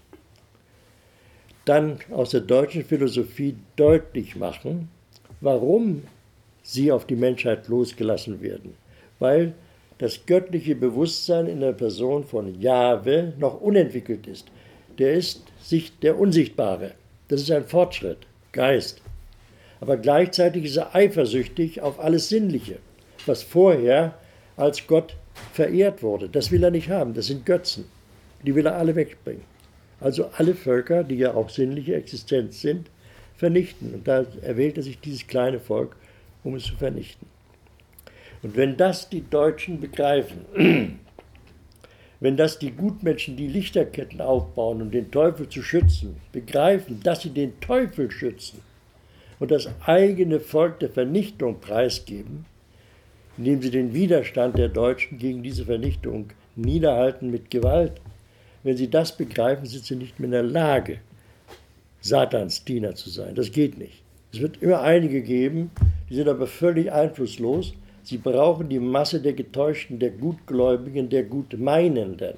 dann aus der deutschen Philosophie deutlich machen, warum sie auf die Menschheit losgelassen werden. Weil das göttliche Bewusstsein in der Person von Jahwe noch unentwickelt ist. Der ist der Unsichtbare. Das ist ein Fortschritt, Geist. Aber gleichzeitig ist er eifersüchtig auf alles Sinnliche, was vorher als Gott verehrt wurde. Das will er nicht haben, das sind Götzen. Die will er alle wegbringen. Also alle Völker, die ja auch sinnliche Existenz sind, vernichten. Und da erwählt er sich dieses kleine Volk, um es zu vernichten. Und wenn das die Deutschen begreifen, wenn das die Gutmenschen, die Lichterketten aufbauen, um den Teufel zu schützen, begreifen, dass sie den Teufel schützen und das eigene Volk der Vernichtung preisgeben, indem sie den Widerstand der Deutschen gegen diese Vernichtung niederhalten mit Gewalt, wenn sie das begreifen, sind sie nicht mehr in der Lage, Satans Diener zu sein. Das geht nicht. Es wird immer einige geben, die sind aber völlig einflusslos. Sie brauchen die Masse der Getäuschten, der Gutgläubigen, der Gutmeinenden.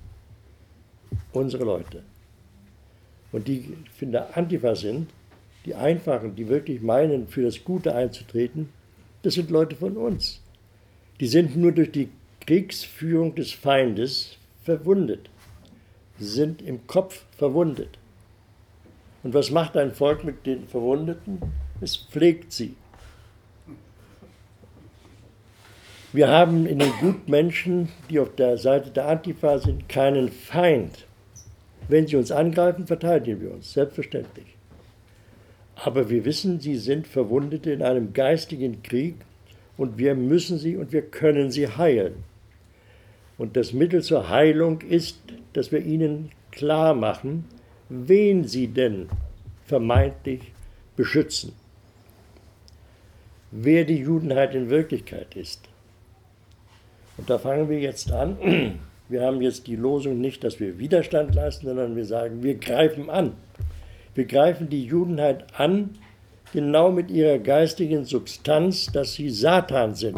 Unsere Leute. Und die in der Antifa sind, die Einfachen, die wirklich meinen, für das Gute einzutreten, das sind Leute von uns. Die sind nur durch die Kriegsführung des Feindes verwundet. Sie sind im Kopf verwundet. Und was macht ein Volk mit den Verwundeten? Es pflegt sie. Wir haben in den Gutmenschen, die auf der Seite der Antifa sind, keinen Feind. Wenn sie uns angreifen, verteidigen wir uns, selbstverständlich. Aber wir wissen, sie sind Verwundete in einem geistigen Krieg und wir müssen sie und wir können sie heilen. Und das Mittel zur Heilung ist, dass wir ihnen klar machen, wen sie denn vermeintlich beschützen. Wer die Judenheit in Wirklichkeit ist. Und da fangen wir jetzt an. Wir haben jetzt die Losung nicht, dass wir Widerstand leisten, sondern wir sagen, wir greifen an. Wir greifen die Judenheit an, genau mit ihrer geistigen Substanz, dass sie Satan sind.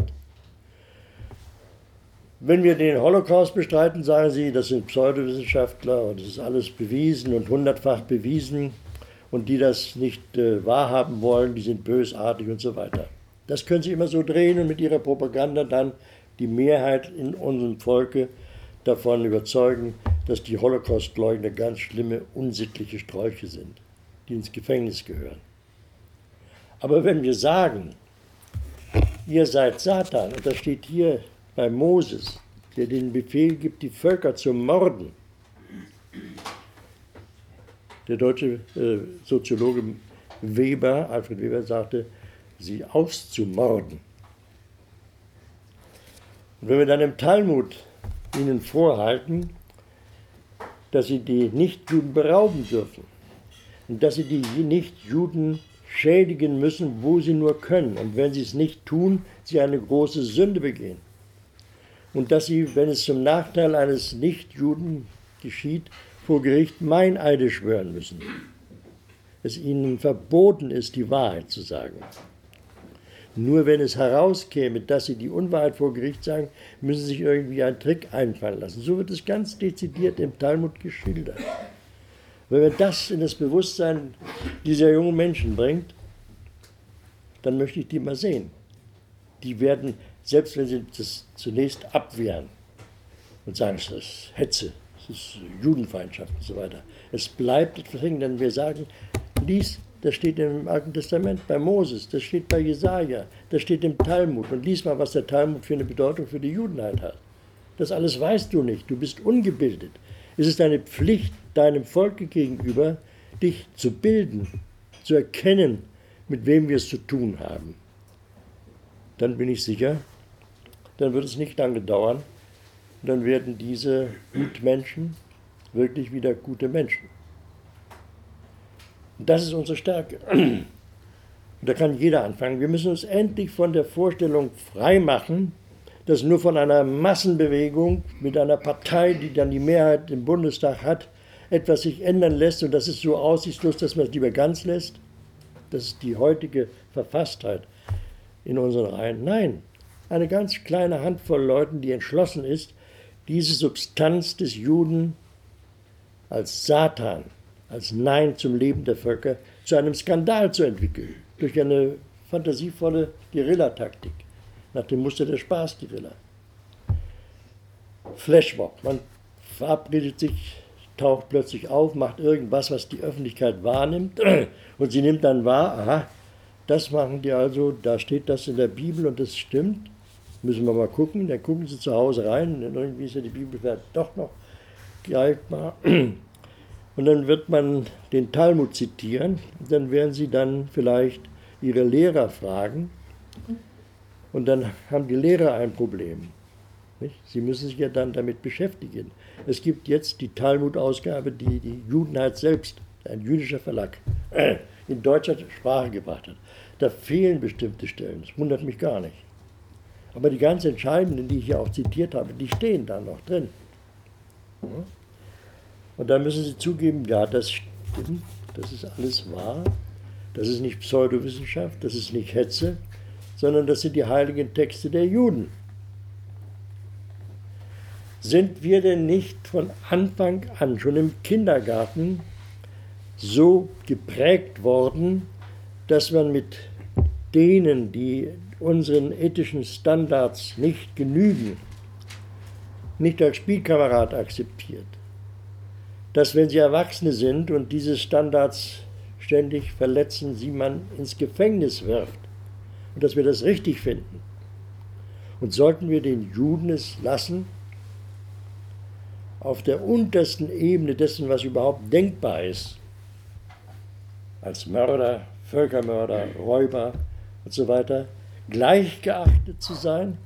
Wenn wir den Holocaust bestreiten, sagen sie, das sind Pseudowissenschaftler und das ist alles bewiesen und hundertfach bewiesen und die das nicht wahrhaben wollen, die sind bösartig und so weiter. Das können sie immer so drehen und mit ihrer Propaganda dann die Mehrheit in unserem Volke davon überzeugen, dass die Holocaustleugner ganz schlimme, unsittliche Strolche sind, die ins Gefängnis gehören. Aber wenn wir sagen, ihr seid Satan, und das steht hier bei Moses, der den Befehl gibt, die Völker zu morden. Der deutsche Soziologe Alfred Weber sagte, sie auszumorden. Und wenn wir dann im Talmud ihnen vorhalten, dass sie die Nichtjuden berauben dürfen und dass sie die Nichtjuden schädigen müssen, wo sie nur können, und wenn sie es nicht tun, sie eine große Sünde begehen. Und dass sie, wenn es zum Nachteil eines Nichtjuden geschieht, vor Gericht Meineide schwören müssen. Es ihnen verboten ist, die Wahrheit zu sagen. Nur wenn es herauskäme, dass sie die Unwahrheit vor Gericht sagen, müssen sie sich irgendwie einen Trick einfallen lassen. So wird es ganz dezidiert im Talmud geschildert. Wenn man das in das Bewusstsein dieser jungen Menschen bringt, dann möchte ich die mal sehen. Die werden, selbst wenn sie das zunächst abwehren und sagen, es ist Hetze, es ist Judenfeindschaft und so weiter. Es bleibt etwas hängen, denn wir sagen, lies, das steht im Alten Testament bei Moses, das steht bei Jesaja, das steht im Talmud. Und lies mal, was der Talmud für eine Bedeutung für die Judenheit hat. Das alles weißt du nicht, du bist ungebildet. Es ist deine Pflicht, deinem Volke gegenüber, dich zu bilden, zu erkennen, mit wem wir es zu tun haben. Dann bin ich sicher, dann wird es nicht lange dauern, dann werden diese Gutmenschen wirklich wieder gute Menschen. Und das ist unsere Stärke. Und da kann jeder anfangen. Wir müssen uns endlich von der Vorstellung freimachen, dass nur von einer Massenbewegung mit einer Partei, die dann die Mehrheit im Bundestag hat, etwas sich ändern lässt und das ist so aussichtslos, dass man es lieber ganz lässt. Das ist die heutige Verfasstheit in unseren Reihen. Nein, eine ganz kleine Handvoll Leuten, die entschlossen ist, diese Substanz des Juden als Satan, als Nein zum Leben der Völker, zu einem Skandal zu entwickeln, durch eine fantasievolle Guerillataktik, nach dem Muster der Spaßguerilla. Flashmob, man verabredet sich, taucht plötzlich auf, macht irgendwas, was die Öffentlichkeit wahrnimmt, und sie nimmt dann wahr, aha, das machen die also, da steht das in der Bibel und das stimmt, müssen wir mal gucken, dann gucken sie zu Hause rein, und irgendwie ist ja die Bibel vielleicht doch noch greifbar. Und dann wird man den Talmud zitieren, dann werden sie dann vielleicht ihre Lehrer fragen und dann haben die Lehrer ein Problem. Nicht? Sie müssen sich ja dann damit beschäftigen. Es gibt jetzt die Talmud-Ausgabe, die die Judenheit selbst, ein jüdischer Verlag, in deutscher Sprache gebracht hat. Da fehlen bestimmte Stellen, das wundert mich gar nicht. Aber die ganz entscheidenden, die ich hier auch zitiert habe, die stehen da noch drin. Und da müssen Sie zugeben, ja, das stimmt, das ist alles wahr, das ist nicht Pseudowissenschaft, das ist nicht Hetze, sondern das sind die heiligen Texte der Juden. Sind wir denn nicht von Anfang an, schon im Kindergarten, so geprägt worden, dass man mit denen, die unseren ethischen Standards nicht genügen, nicht als Spielkamerad akzeptiert? Dass wenn sie Erwachsene sind und diese Standards ständig verletzen, sie man ins Gefängnis wirft. Und dass wir das richtig finden. Und sollten wir den Juden es lassen, auf der untersten Ebene dessen, was überhaupt denkbar ist, als Mörder, Völkermörder, Räuber und so weiter, gleich geachtet zu sein?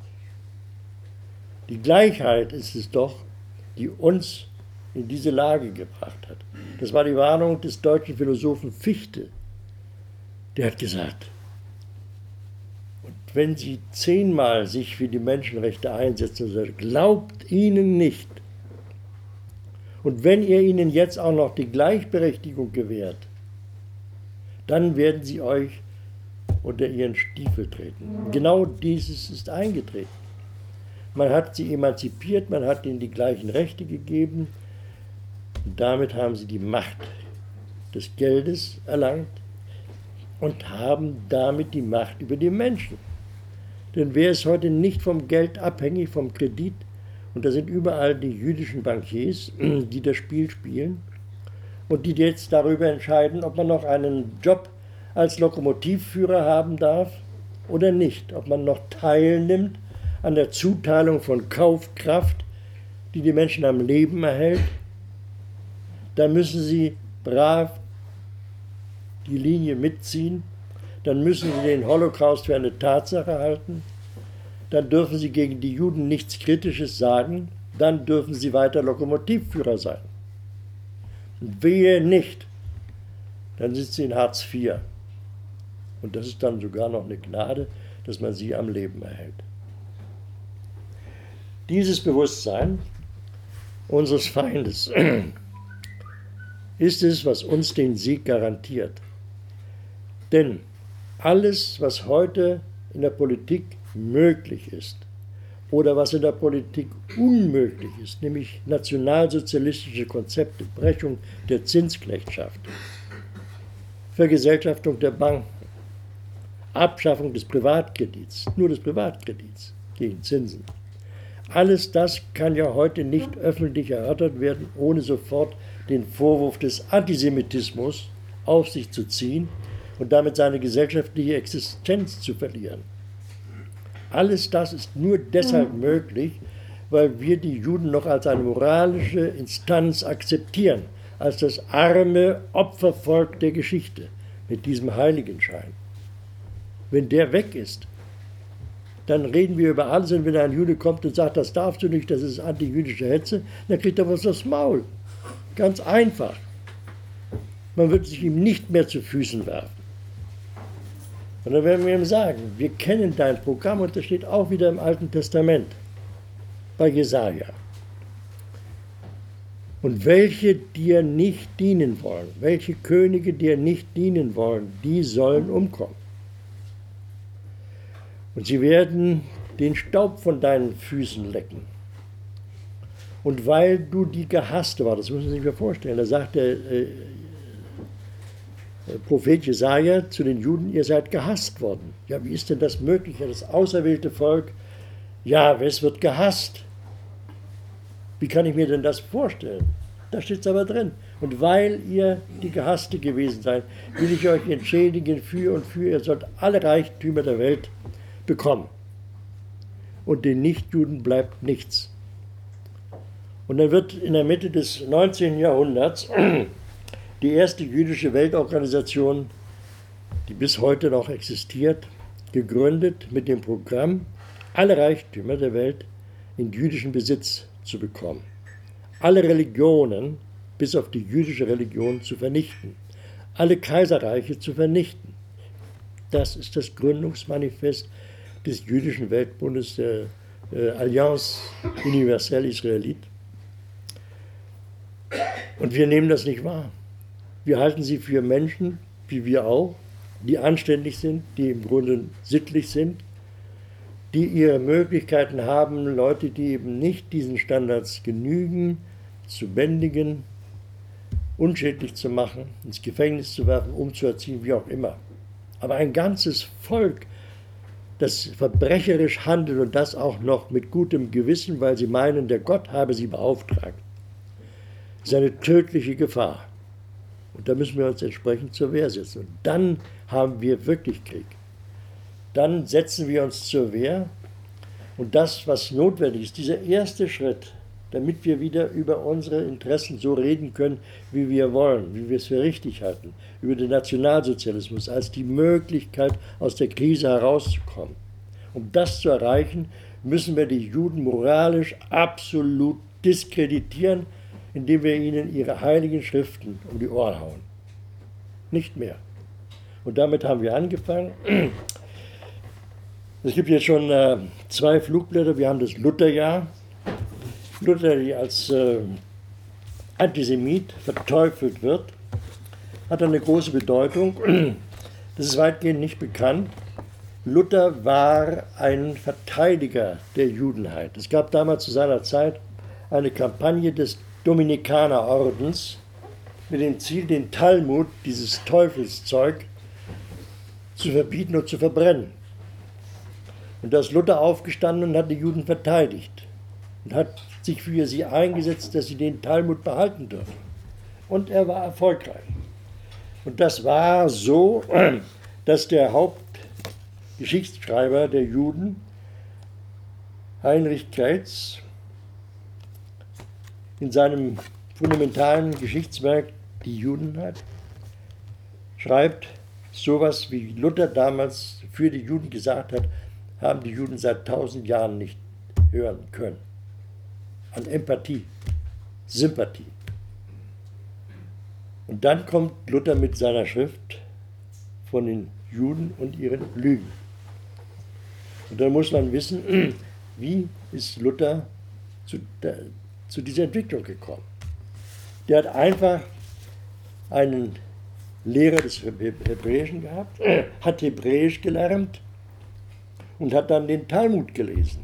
Die Gleichheit ist es doch, die uns in diese Lage gebracht hat. Das war die Warnung des deutschen Philosophen Fichte. Der hat gesagt, und wenn Sie 10-mal sich für die Menschenrechte einsetzen, so glaubt ihnen nicht. Und wenn ihr ihnen jetzt auch noch die Gleichberechtigung gewährt, dann werden sie euch unter ihren Stiefel treten. Genau dieses ist eingetreten. Man hat sie emanzipiert, man hat ihnen die gleichen Rechte gegeben. Und damit haben sie die Macht des Geldes erlangt und haben damit die Macht über die Menschen. Denn wer ist heute nicht vom Geld abhängig, vom Kredit? Und da sind überall die jüdischen Bankiers, die das Spiel spielen und die jetzt darüber entscheiden, ob man noch einen Job als Lokomotivführer haben darf oder nicht, ob man noch teilnimmt an der Zuteilung von Kaufkraft, die die Menschen am Leben erhält. Da müssen sie brav die Linie mitziehen, dann müssen sie den Holocaust für eine Tatsache halten, dann dürfen sie gegen die Juden nichts Kritisches sagen, dann dürfen sie weiter Lokomotivführer sein. Und wehe nicht, dann sind sie in Hartz IV. Und das ist dann sogar noch eine Gnade, dass man sie am Leben erhält. Dieses Bewusstsein unseres Feindes ist es, was uns den Sieg garantiert. Denn alles, was heute in der Politik möglich ist oder was in der Politik unmöglich ist, nämlich nationalsozialistische Konzepte, Brechung der Zinsknechtschaft, Vergesellschaftung der Banken, Abschaffung des Privatkredits, nur des Privatkredits gegen Zinsen. Alles das kann ja heute nicht öffentlich erörtert werden, ohne sofort den Vorwurf des Antisemitismus auf sich zu ziehen und damit seine gesellschaftliche Existenz zu verlieren. Alles das ist nur deshalb möglich, weil wir die Juden noch als eine moralische Instanz akzeptieren, als das arme Opfervolk der Geschichte mit diesem Heiligenschein. Wenn der weg ist, dann reden wir über alles, und wenn ein Jude kommt und sagt, das darfst du nicht, das ist antijüdische Hetze, dann kriegt er was aufs Maul. Ganz einfach. Man wird sich ihm nicht mehr zu Füßen werfen. Und dann werden wir ihm sagen, wir kennen dein Programm, und das steht auch wieder im Alten Testament, bei Jesaja. Und welche dir nicht dienen wollen, welche Könige dir nicht dienen wollen, die sollen umkommen. Und sie werden den Staub von deinen Füßen lecken. Und weil du die Gehasste war, das müssen Sie sich mal vorstellen, da sagt der Prophet Jesaja zu den Juden, ihr seid gehasst worden. Ja, wie ist denn das möglich? Ja, das auserwählte Volk, ja, es wird gehasst. Wie kann ich mir denn das vorstellen? Da steht es aber drin. Und weil ihr die Gehasste gewesen seid, will ich euch entschädigen für und für. Ihr sollt alle Reichtümer der Welt bekommen. Und den Nichtjuden bleibt nichts. Und dann wird in der Mitte des 19. Jahrhunderts die erste jüdische Weltorganisation, die bis heute noch existiert, gegründet mit dem Programm, alle Reichtümer der Welt in jüdischen Besitz zu bekommen. Alle Religionen, bis auf die jüdische Religion, zu vernichten. Alle Kaiserreiche zu vernichten. Das ist das Gründungsmanifest des jüdischen Weltbundes, der Alliance Universelle Israélite. Und wir nehmen das nicht wahr. Wir halten sie für Menschen, wie wir auch, die anständig sind, die im Grunde sittlich sind, die ihre Möglichkeiten haben, Leute, die eben nicht diesen Standards genügen, zu bändigen, unschädlich zu machen, ins Gefängnis zu werfen, umzuerziehen, wie auch immer. Aber ein ganzes Volk, das verbrecherisch handelt und das auch noch mit gutem Gewissen, weil sie meinen, der Gott habe sie beauftragt, ist eine tödliche Gefahr. Und da müssen wir uns entsprechend zur Wehr setzen. Und dann haben wir wirklich Krieg. Dann setzen wir uns zur Wehr. Und das, was notwendig ist, dieser erste Schritt, damit wir wieder über unsere Interessen so reden können, wie wir wollen, wie wir es für richtig halten, über den Nationalsozialismus als die Möglichkeit, aus der Krise herauszukommen. Um das zu erreichen, müssen wir die Juden moralisch absolut diskreditieren, indem wir ihnen ihre heiligen Schriften um die Ohren hauen. Nicht mehr. Und damit haben wir angefangen. Es gibt jetzt schon 2 Flugblätter. Wir haben das Lutherjahr. Luther, der als Antisemit verteufelt wird, hat eine große Bedeutung. Das ist weitgehend nicht bekannt. Luther war ein Verteidiger der Judenheit. Es gab damals zu seiner Zeit eine Kampagne des Dominikanerordens mit dem Ziel, den Talmud, dieses Teufelszeug, zu verbieten und zu verbrennen. Und da ist Luther aufgestanden und hat die Juden verteidigt und hat sich für sie eingesetzt, dass sie den Talmud behalten dürfen. Und er war erfolgreich. Und das war so, dass der Hauptgeschichtsschreiber der Juden, Heinrich Keitz, in seinem fundamentalen Geschichtswerk Die Judenheit schreibt, sowas wie Luther damals für die Juden gesagt hat, haben die Juden seit 1000 Jahren nicht hören können. An Empathie, Sympathie. Und dann kommt Luther mit seiner Schrift von den Juden und ihren Lügen. Und dann muss man wissen, wie ist Luther zu dieser Entwicklung gekommen. Der hat einfach einen Lehrer des Hebräischen gehabt, hat Hebräisch gelernt und hat dann den Talmud gelesen.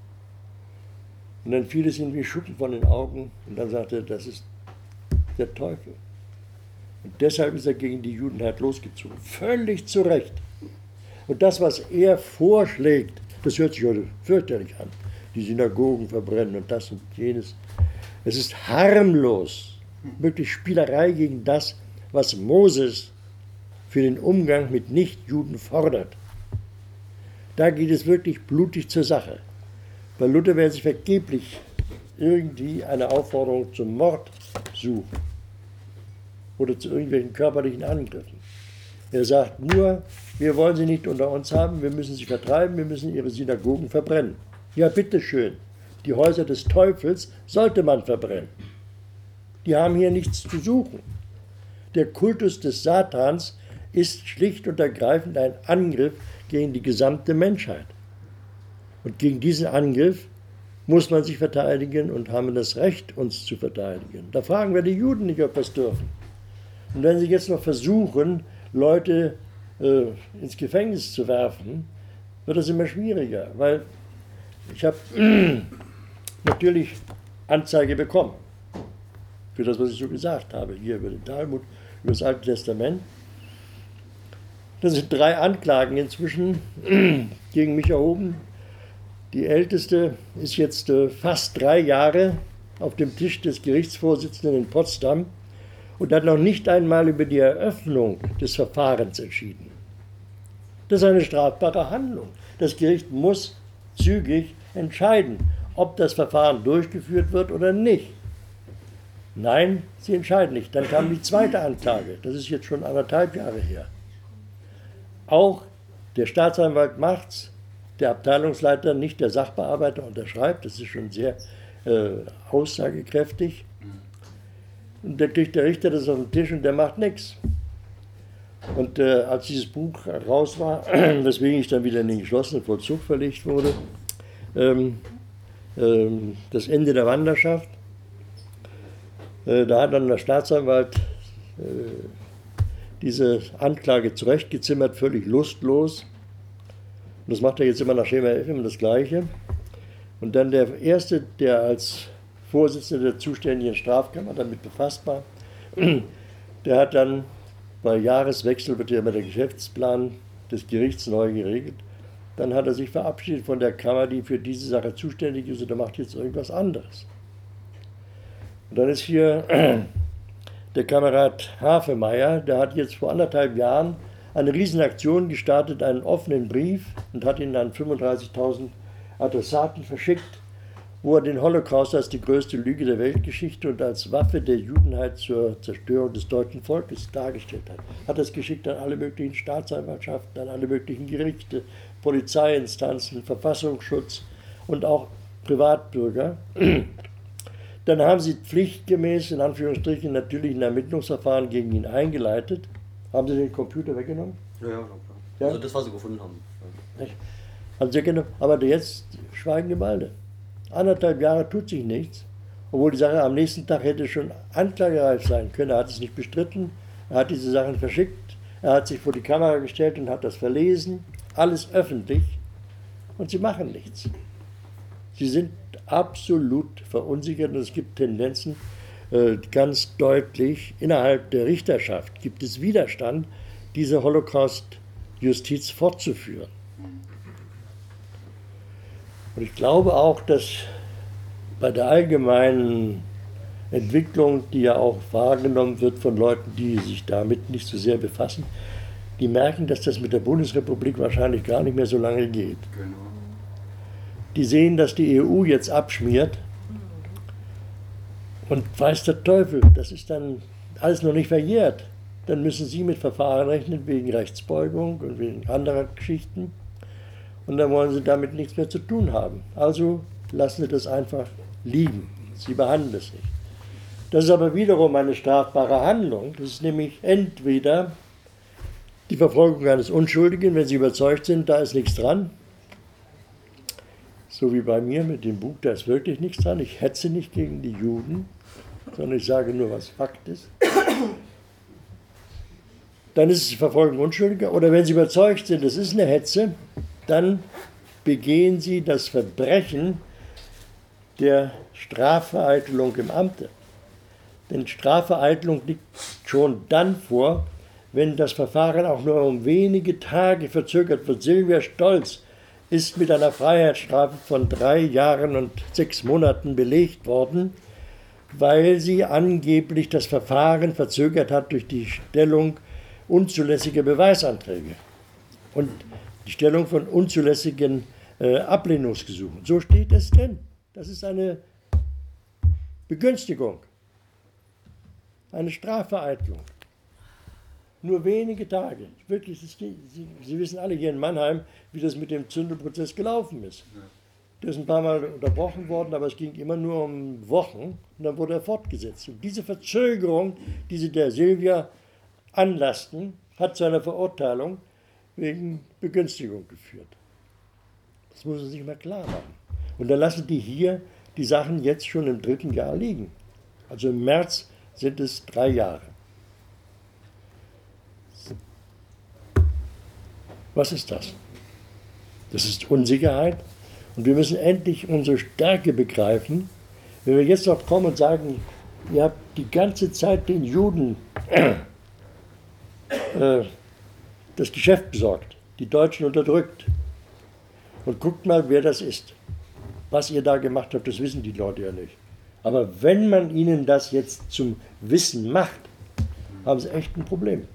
Und dann fiel es ihm wie Schuppen von den Augen und dann sagte er, das ist der Teufel. Und deshalb ist er gegen die Judenheit losgezogen. Völlig zu Recht. Und das, was er vorschlägt, das hört sich heute fürchterlich an. Die Synagogen verbrennen und das und jenes. Es ist harmlos. Wirklich Spielerei gegen das, was Moses für den Umgang mit Nichtjuden fordert. Da geht es wirklich blutig zur Sache. Bei Luther werden sich vergeblich irgendwie eine Aufforderung zum Mord suchen oder zu irgendwelchen körperlichen Angriffen. Er sagt nur, wir wollen sie nicht unter uns haben, wir müssen sie vertreiben, wir müssen ihre Synagogen verbrennen. Ja, bitteschön, die Häuser des Teufels sollte man verbrennen. Die haben hier nichts zu suchen. Der Kultus des Satans ist schlicht und ergreifend ein Angriff gegen die gesamte Menschheit. Und gegen diesen Angriff muss man sich verteidigen und haben das Recht, uns zu verteidigen. Da fragen wir die Juden nicht, ob wir es dürfen. Und wenn sie jetzt noch versuchen, Leute ins Gefängnis zu werfen, wird das immer schwieriger, weil ich habe natürlich Anzeige bekommen für das, was ich so gesagt habe, hier über den Talmud, über das Alte Testament. Das sind 3 Anklagen inzwischen gegen mich erhoben. Die älteste ist jetzt fast 3 Jahre auf dem Tisch des Gerichtsvorsitzenden in Potsdam und hat noch nicht einmal über die Eröffnung des Verfahrens entschieden. Das ist eine strafbare Handlung. Das Gericht muss zügig entscheiden, ob das Verfahren durchgeführt wird oder nicht. Nein, sie entscheiden nicht. Dann kam die zweite Anklage. Das ist jetzt schon 1,5 Jahre her. Auch der Staatsanwalt macht's, der Abteilungsleiter, nicht der Sachbearbeiter, unterschreibt. Das ist schon sehr aussagekräftig. Und dann kriegt der Richter das auf den Tisch und der macht nichts. Und als dieses Buch raus war, weswegen ich dann wieder in den geschlossenen Vollzug verlegt wurde, das Ende der Wanderschaft, da hat dann der Staatsanwalt diese Anklage zurechtgezimmert, völlig lustlos. Und das macht er jetzt immer nach Schema F immer das Gleiche. Und dann der Erste, der als Vorsitzender der zuständigen Strafkammer damit befasst war, der hat dann, bei Jahreswechsel wird ja immer der Geschäftsplan des Gerichts neu geregelt, dann hat er sich verabschiedet von der Kammer, die für diese Sache zuständig ist, und er macht jetzt irgendwas anderes. Und dann ist hier der Kamerad Hafemeyer, der hat jetzt vor 1,5 Jahren eine Riesenaktion gestartet, einen offenen Brief, und hat ihn an 35.000 Adressaten verschickt wo er den Holocaust als die größte Lüge der Weltgeschichte und als Waffe der Judenheit zur Zerstörung des deutschen Volkes dargestellt hat. Hat das geschickt an alle möglichen Staatsanwaltschaften, an alle möglichen Gerichte, Polizeiinstanzen, Verfassungsschutz und auch Privatbürger. Dann haben sie pflichtgemäß, in Anführungsstrichen, natürlich ein Ermittlungsverfahren gegen ihn eingeleitet. Haben sie den Computer weggenommen? Ja, klar. Ja? Also das, was sie gefunden haben. Haben sie weggenommen, aber jetzt schweigen die Walde. 1,5 Jahre tut sich nichts, obwohl die Sache am nächsten Tag hätte schon anklagereif sein können. Er hat es nicht bestritten, er hat diese Sachen verschickt, er hat sich vor die Kamera gestellt und hat das verlesen, alles öffentlich, und sie machen nichts. Sie sind absolut verunsichert und es gibt Tendenzen, ganz deutlich, innerhalb der Richterschaft gibt es Widerstand, diese Holocaust-Justiz fortzuführen. Und ich glaube auch, dass bei der allgemeinen Entwicklung, die ja auch wahrgenommen wird von Leuten, die sich damit nicht so sehr befassen, die merken, dass das mit der Bundesrepublik wahrscheinlich gar nicht mehr so lange geht. Genau. Die sehen, dass die EU jetzt abschmiert und weiß der Teufel, das ist dann alles noch nicht verjährt. Dann müssen sie mit Verfahren rechnen wegen Rechtsbeugung und wegen anderer Geschichten. Und dann wollen sie damit nichts mehr zu tun haben. Also lassen sie das einfach liegen. Sie behandeln es nicht. Das ist aber wiederum eine strafbare Handlung. Das ist nämlich entweder die Verfolgung eines Unschuldigen, wenn sie überzeugt sind, da ist nichts dran. So wie bei mir mit dem Buch, da ist wirklich nichts dran. Ich hetze nicht gegen die Juden, sondern ich sage nur, was Fakt ist. Dann ist es die Verfolgung Unschuldiger. Oder wenn sie überzeugt sind, es ist eine Hetze, dann begehen sie das Verbrechen der Strafvereitelung im Amte. Denn Strafvereitelung liegt schon dann vor, wenn das Verfahren auch nur um wenige Tage verzögert wird. Silvia Stolz ist mit einer Freiheitsstrafe von 3 Jahren und 6 Monaten belegt worden, weil sie angeblich das Verfahren verzögert hat durch die Stellung unzulässiger Beweisanträge und die Stellung von unzulässigen Ablehnungsgesuchen. So steht es drin. Das ist eine Begünstigung, eine Strafvereitelung. Nur wenige Tage. Wirklich, Sie wissen alle hier in Mannheim, wie das mit dem Zündelprozess gelaufen ist. Der ist ein paar Mal unterbrochen worden, aber es ging immer nur um Wochen und dann wurde er fortgesetzt. Und diese Verzögerung, die sie der Silvia anlasten, hat zu einer Verurteilung wegen Begünstigung geführt. Das muss man sich mal klar machen. Und dann lassen die hier die Sachen jetzt schon im 3. Jahr liegen. Also im März sind es 3 Jahre. Was ist das? Das ist Unsicherheit. Und wir müssen endlich unsere Stärke begreifen. Wenn wir jetzt noch kommen und sagen, ihr habt die ganze Zeit den Juden das Geschäft besorgt, die Deutschen unterdrückt. Und guckt mal, wer das ist. Was ihr da gemacht habt, das wissen die Leute ja nicht. Aber wenn man ihnen das jetzt zum Wissen macht, haben sie echt ein Problem.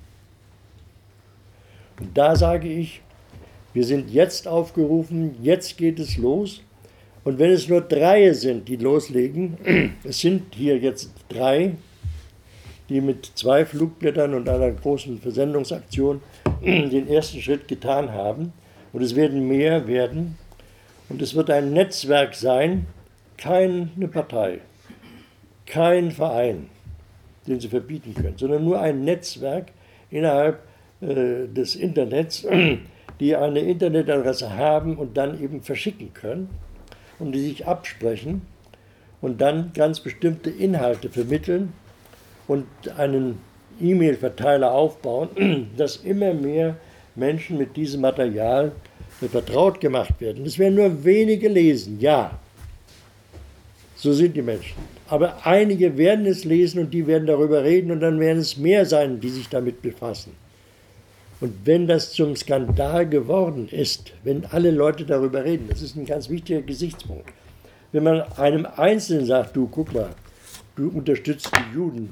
Und da sage ich, wir sind jetzt aufgerufen, jetzt geht es los. Und wenn es nur 3 sind, die loslegen, es sind hier jetzt 3, die mit 2 Flugblättern und einer großen Versendungsaktion den ersten Schritt getan haben. Und es werden mehr werden. Und es wird ein Netzwerk sein, keine Partei, kein Verein, den sie verbieten können, sondern nur ein Netzwerk innerhalb des Internets, die eine Internetadresse haben und dann eben verschicken können und die sich absprechen und dann ganz bestimmte Inhalte vermitteln und einen E-Mail-Verteiler aufbauen, dass immer mehr Menschen mit diesem Material vertraut gemacht werden. Es werden nur wenige lesen, ja. So sind die Menschen. Aber einige werden es lesen und die werden darüber reden und dann werden es mehr sein, die sich damit befassen. Und wenn das zum Skandal geworden ist, wenn alle Leute darüber reden, das ist ein ganz wichtiger Gesichtspunkt. Wenn man einem Einzelnen sagt, du guck mal, du unterstützt die Juden,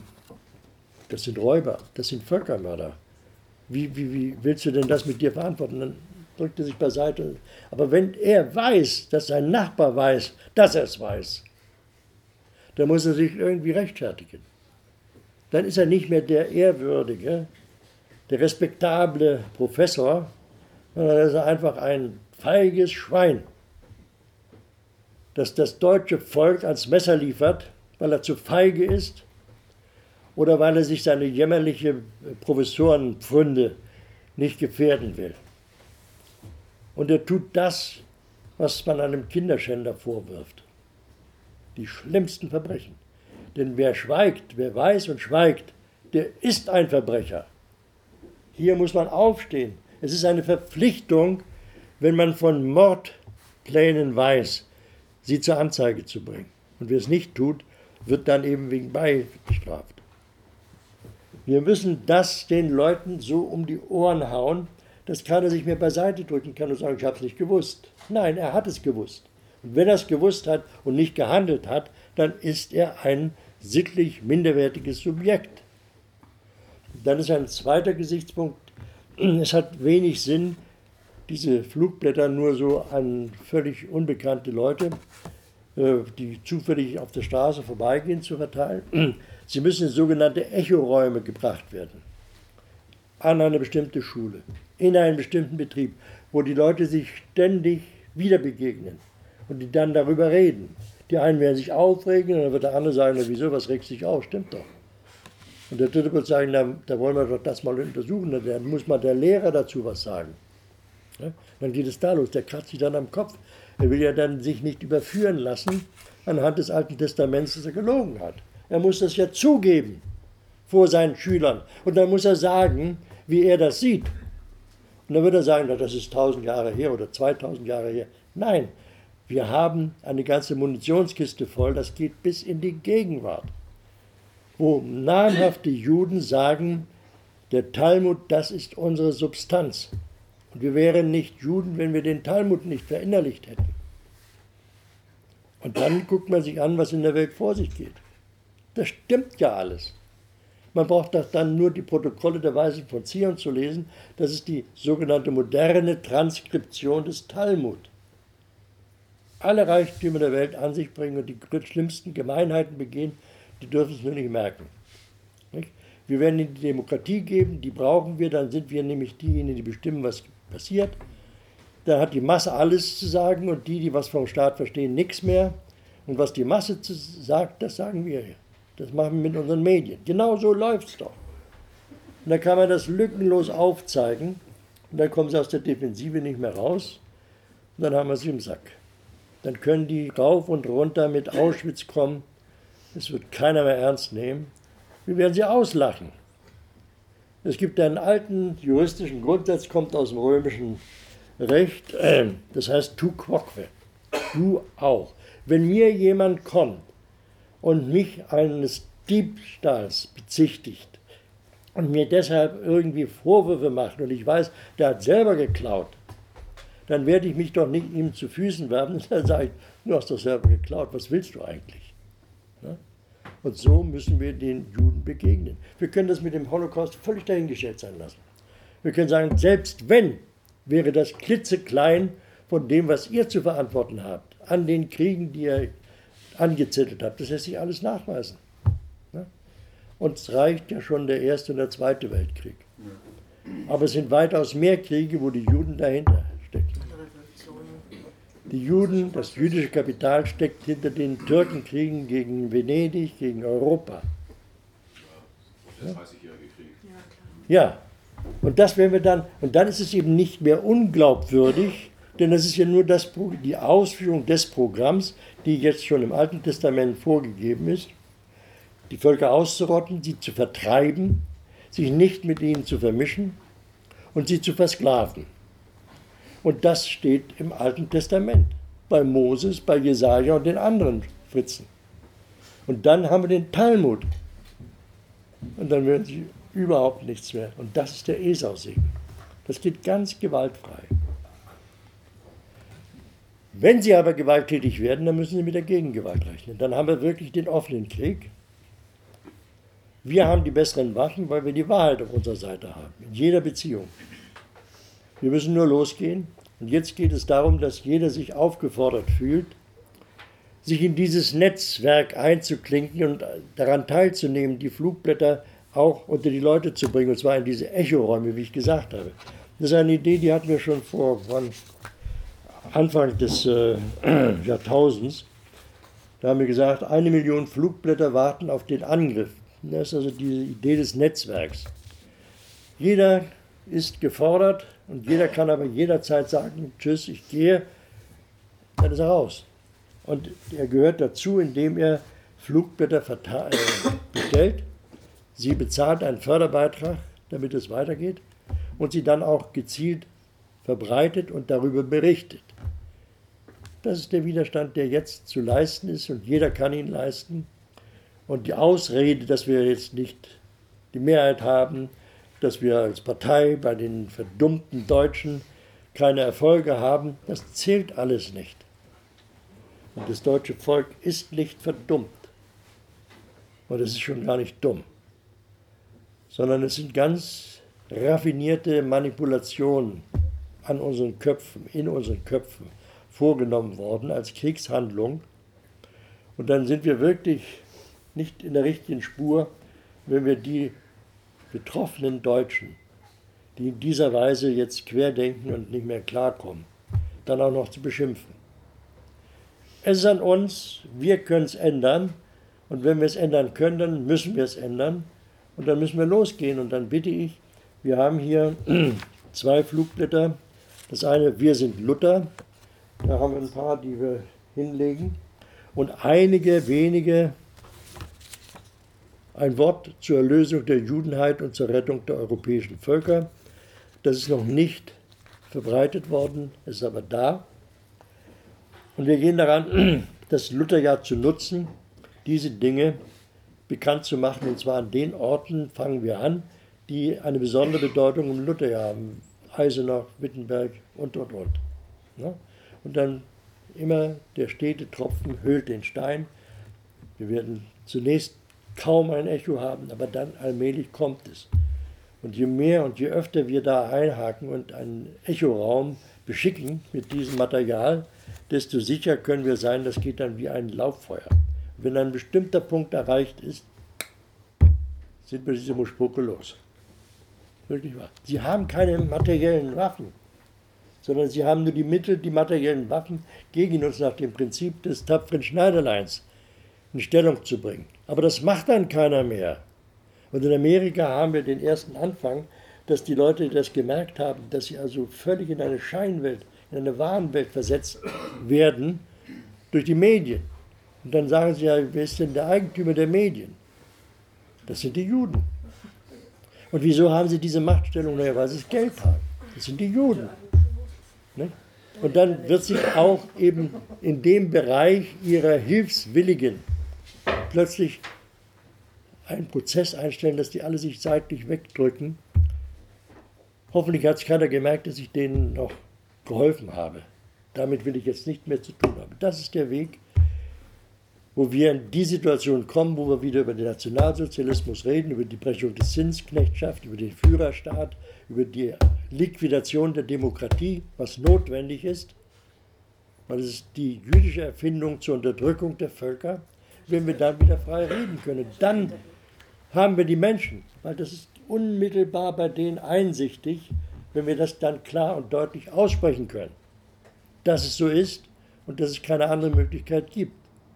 das sind Räuber, das sind Völkermörder, wie willst du denn das mit dir verantworten? Dann drückte sich beiseite. Aber wenn er weiß, dass sein Nachbar weiß, dass er es weiß, dann muss er sich irgendwie rechtfertigen. Dann ist er nicht mehr der ehrwürdige, der respektable Professor, sondern er ist einfach ein feiges Schwein, das das deutsche Volk ans Messer liefert, weil er zu feige ist oder weil er sich seine jämmerliche Professorenpfründe nicht gefährden will. Und er tut das, was man einem Kinderschänder vorwirft. Die schlimmsten Verbrechen. Denn wer schweigt, wer weiß und schweigt, der ist ein Verbrecher. Hier muss man aufstehen. Es ist eine Verpflichtung, wenn man von Mordplänen weiß, sie zur Anzeige zu bringen. Und wer es nicht tut, wird dann eben wegen bestraft. Wir müssen das den Leuten so um die Ohren hauen, dass keiner sich mehr beiseite drücken kann und sagen, ich habe es nicht gewusst. Nein, er hat es gewusst. Und wenn er es gewusst hat und nicht gehandelt hat, dann ist er ein sittlich minderwertiges Subjekt. Dann ist ein zweiter Gesichtspunkt, es hat wenig Sinn, diese Flugblätter nur so an völlig unbekannte Leute, die zufällig auf der Straße vorbeigehen, zu verteilen. Sie müssen in sogenannte Echoräume gebracht werden, an eine bestimmte Schule, in einen bestimmten Betrieb, wo die Leute sich ständig wieder begegnen und die dann darüber reden. Die einen werden sich aufregen und dann wird der andere sagen, na wieso, was regst du dich auf, stimmt doch. Und der dritte wird sagen, da wollen wir doch das mal untersuchen, dann muss mal der Lehrer dazu was sagen. Ja? Dann geht es da los, der kratzt sich dann am Kopf. Er will ja dann sich nicht überführen lassen anhand des Alten Testaments, dass er gelogen hat. Er muss das ja zugeben vor seinen Schülern. Und dann muss er sagen, wie er das sieht. Und dann wird er sagen, na, das ist 1000 Jahre her oder 2000 Jahre her. Nein, wir haben eine ganze Munitionskiste voll, das geht bis in die Gegenwart. Wo namhafte Juden sagen, der Talmud, das ist unsere Substanz. Und wir wären nicht Juden, wenn wir den Talmud nicht verinnerlicht hätten. Und dann guckt man sich an, was in der Welt vor sich geht. Das stimmt ja alles. Man braucht doch dann nur die Protokolle der Weisen von Zion zu lesen. Das ist die sogenannte moderne Transkription des Talmud. Alle Reichtümer der Welt an sich bringen und die schlimmsten Gemeinheiten begehen, die dürfen es nur nicht merken. Nicht? Wir werden ihnen die Demokratie geben, die brauchen wir, dann sind wir nämlich diejenigen, die bestimmen, was passiert. Da hat die Masse alles zu sagen und die was vom Staat verstehen, nichts mehr. Und was die Masse sagt, das sagen wir hier. Das machen wir mit unseren Medien. Genau so läuft es doch. Und da kann man das lückenlos aufzeigen und dann kommen sie aus der Defensive nicht mehr raus und dann haben wir sie im Sack. Dann können die rauf und runter mit Auschwitz kommen. Es wird keiner mehr ernst nehmen. Wir werden sie auslachen. Es gibt einen alten juristischen Grundsatz, kommt aus dem römischen Recht, das heißt tu quoque, du auch. Wenn mir jemand kommt und mich eines Diebstahls bezichtigt und mir deshalb irgendwie Vorwürfe macht und ich weiß, der hat selber geklaut, dann werde ich mich doch nicht ihm zu Füßen werfen und dann sage ich, du hast doch selber geklaut, was willst du eigentlich? Ja? Und so müssen wir den Juden begegnen. Wir können das mit dem Holocaust völlig dahingestellt sein lassen. Wir können sagen, selbst wenn, wäre das klitzeklein von dem, was ihr zu verantworten habt, an den Kriegen, die ihr angezettelt habt. Das lässt sich alles nachweisen. Ja? Uns reicht ja schon der Erste und der Zweite Weltkrieg. Aber es sind weitaus mehr Kriege, wo die Juden dahinter stecken. Die Juden, das jüdische Kapital steckt hinter den Türkenkriegen gegen Venedig, gegen Europa. Der 30-jährige Krieg. Ja, und das werden wir dann, und dann ist es eben nicht mehr unglaubwürdig, denn das ist ja nur die Ausführung des Programms, die jetzt schon im Alten Testament vorgegeben ist, die Völker auszurotten, sie zu vertreiben, sich nicht mit ihnen zu vermischen und sie zu versklaven. Und das steht im Alten Testament, bei Moses, bei Jesaja und den anderen Fritzen. Und dann haben wir den Talmud. Und dann werden sie überhaupt nichts mehr. Und das ist der Esau-Segen. Das geht ganz gewaltfrei. Wenn sie aber gewalttätig werden, dann müssen sie mit der Gegengewalt rechnen. Dann haben wir wirklich den offenen Krieg. Wir haben die besseren Waffen, weil wir die Wahrheit auf unserer Seite haben, in jeder Beziehung. Wir müssen nur losgehen. Und jetzt geht es darum, dass jeder sich aufgefordert fühlt, sich in dieses Netzwerk einzuklinken und daran teilzunehmen, die Flugblätter auch unter die Leute zu bringen, und zwar in diese Echoräume, wie ich gesagt habe. Das ist eine Idee, die hatten wir schon vor Anfang des Jahrtausends. Da haben wir gesagt, 1 Million Flugblätter warten auf den Angriff. Das ist also die Idee des Netzwerks. Jeder ist gefordert und jeder kann aber jederzeit sagen, tschüss, ich gehe, dann ist er raus. Und er gehört dazu, indem er Flugblätter bestellt, sie bezahlt einen Förderbeitrag, damit es weitergeht, und sie dann auch gezielt verbreitet und darüber berichtet. Das ist der Widerstand, der jetzt zu leisten ist, und jeder kann ihn leisten. Und die Ausrede, dass wir jetzt nicht die Mehrheit haben, dass wir als Partei bei den verdummten Deutschen keine Erfolge haben, das zählt alles nicht. Und das deutsche Volk ist nicht verdummt. Und es ist schon gar nicht dumm. Sondern es sind ganz raffinierte Manipulationen an unseren Köpfen, in unseren Köpfen vorgenommen worden als Kriegshandlung. Und dann sind wir wirklich nicht in der richtigen Spur, wenn wir die betroffenen Deutschen, die in dieser Weise jetzt querdenken und nicht mehr klarkommen, dann auch noch zu beschimpfen. Es ist an uns, wir können es ändern, und wenn wir es ändern können, dann müssen wir es ändern, und dann müssen wir losgehen. Und dann bitte ich, wir haben hier 2 Flugblätter, das eine, wir sind Luther, da haben wir ein paar, die wir hinlegen, und einige wenige, ein Wort zur Erlösung der Judenheit und zur Rettung der europäischen Völker. Das ist noch nicht verbreitet worden, ist aber da. Und wir gehen daran, das Lutherjahr zu nutzen, diese Dinge bekannt zu machen. Und zwar an den Orten fangen wir an, die eine besondere Bedeutung im Lutherjahr haben. Eisenach, Wittenberg und. Ja? Und dann immer der stete Tropfen höhlt den Stein. Wir werden zunächst kaum ein Echo haben, aber dann allmählich kommt es. Und je mehr und je öfter wir da einhaken und einen Echoraum beschicken mit diesem Material, desto sicher können wir sein, das geht dann wie ein Lauffeuer. Und wenn ein bestimmter Punkt erreicht ist, sind wir diese Muschpucke los. Wirklich wahr. Sie haben keine materiellen Waffen, sondern sie haben nur die Mittel, die materiellen Waffen gegen uns nach dem Prinzip des tapferen Schneiderleins in Stellung zu bringen. Aber das macht dann keiner mehr. Und in Amerika haben wir den ersten Anfang, dass die Leute das gemerkt haben, dass sie also völlig in eine Scheinwelt, in eine Wahnwelt versetzt werden durch die Medien. Und dann sagen sie ja, wer ist denn der Eigentümer der Medien? Das sind die Juden. Und wieso haben sie diese Machtstellung? Naja, weil sie das Geld haben. Das sind die Juden. Ne? Und dann wird sich auch eben in dem Bereich ihrer Hilfswilligen plötzlich ein Prozess einstellen, dass die alle sich seitlich wegdrücken. Hoffentlich hat es keiner gemerkt, dass ich denen noch geholfen habe. Damit will ich jetzt nicht mehr zu tun haben. Das ist der Weg, wo wir in die Situation kommen, wo wir wieder über den Nationalsozialismus reden, über die Brechung der Zinsknechtschaft, über den Führerstaat, über die Liquidation der Demokratie, was notwendig ist, weil es ist die jüdische Erfindung zur Unterdrückung der Völker. Wenn wir dann wieder frei reden können, dann haben wir die Menschen, weil das ist unmittelbar bei denen einsichtig, wenn wir das dann klar und deutlich aussprechen können, dass es so ist und dass es keine andere Möglichkeit gibt.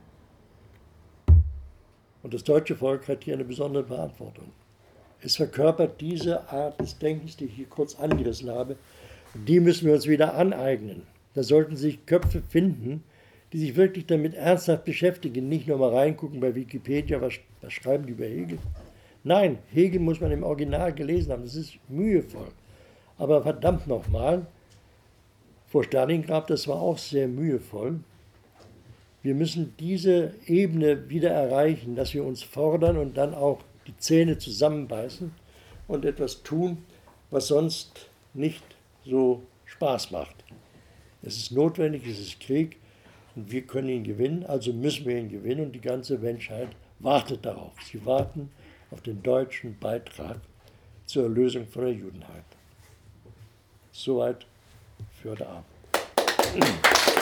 Und das deutsche Volk hat hier eine besondere Verantwortung. Es verkörpert diese Art des Denkens, die ich hier kurz angerissen habe, und die müssen wir uns wieder aneignen. Da sollten sich Köpfe finden, die sich wirklich damit ernsthaft beschäftigen, nicht nur mal reingucken bei Wikipedia, was schreiben die über Hegel. Nein, Hegel muss man im Original gelesen haben, das ist mühevoll. Aber verdammt nochmal, vor Stalingrad, das war auch sehr mühevoll. Wir müssen diese Ebene wieder erreichen, dass wir uns fordern und dann auch die Zähne zusammenbeißen und etwas tun, was sonst nicht so Spaß macht. Es ist notwendig, es ist Krieg und wir können ihn gewinnen, also müssen wir ihn gewinnen und die ganze Menschheit wartet darauf. Sie warten auf den deutschen Beitrag zur Erlösung von der Judenheit. Soweit für heute Abend.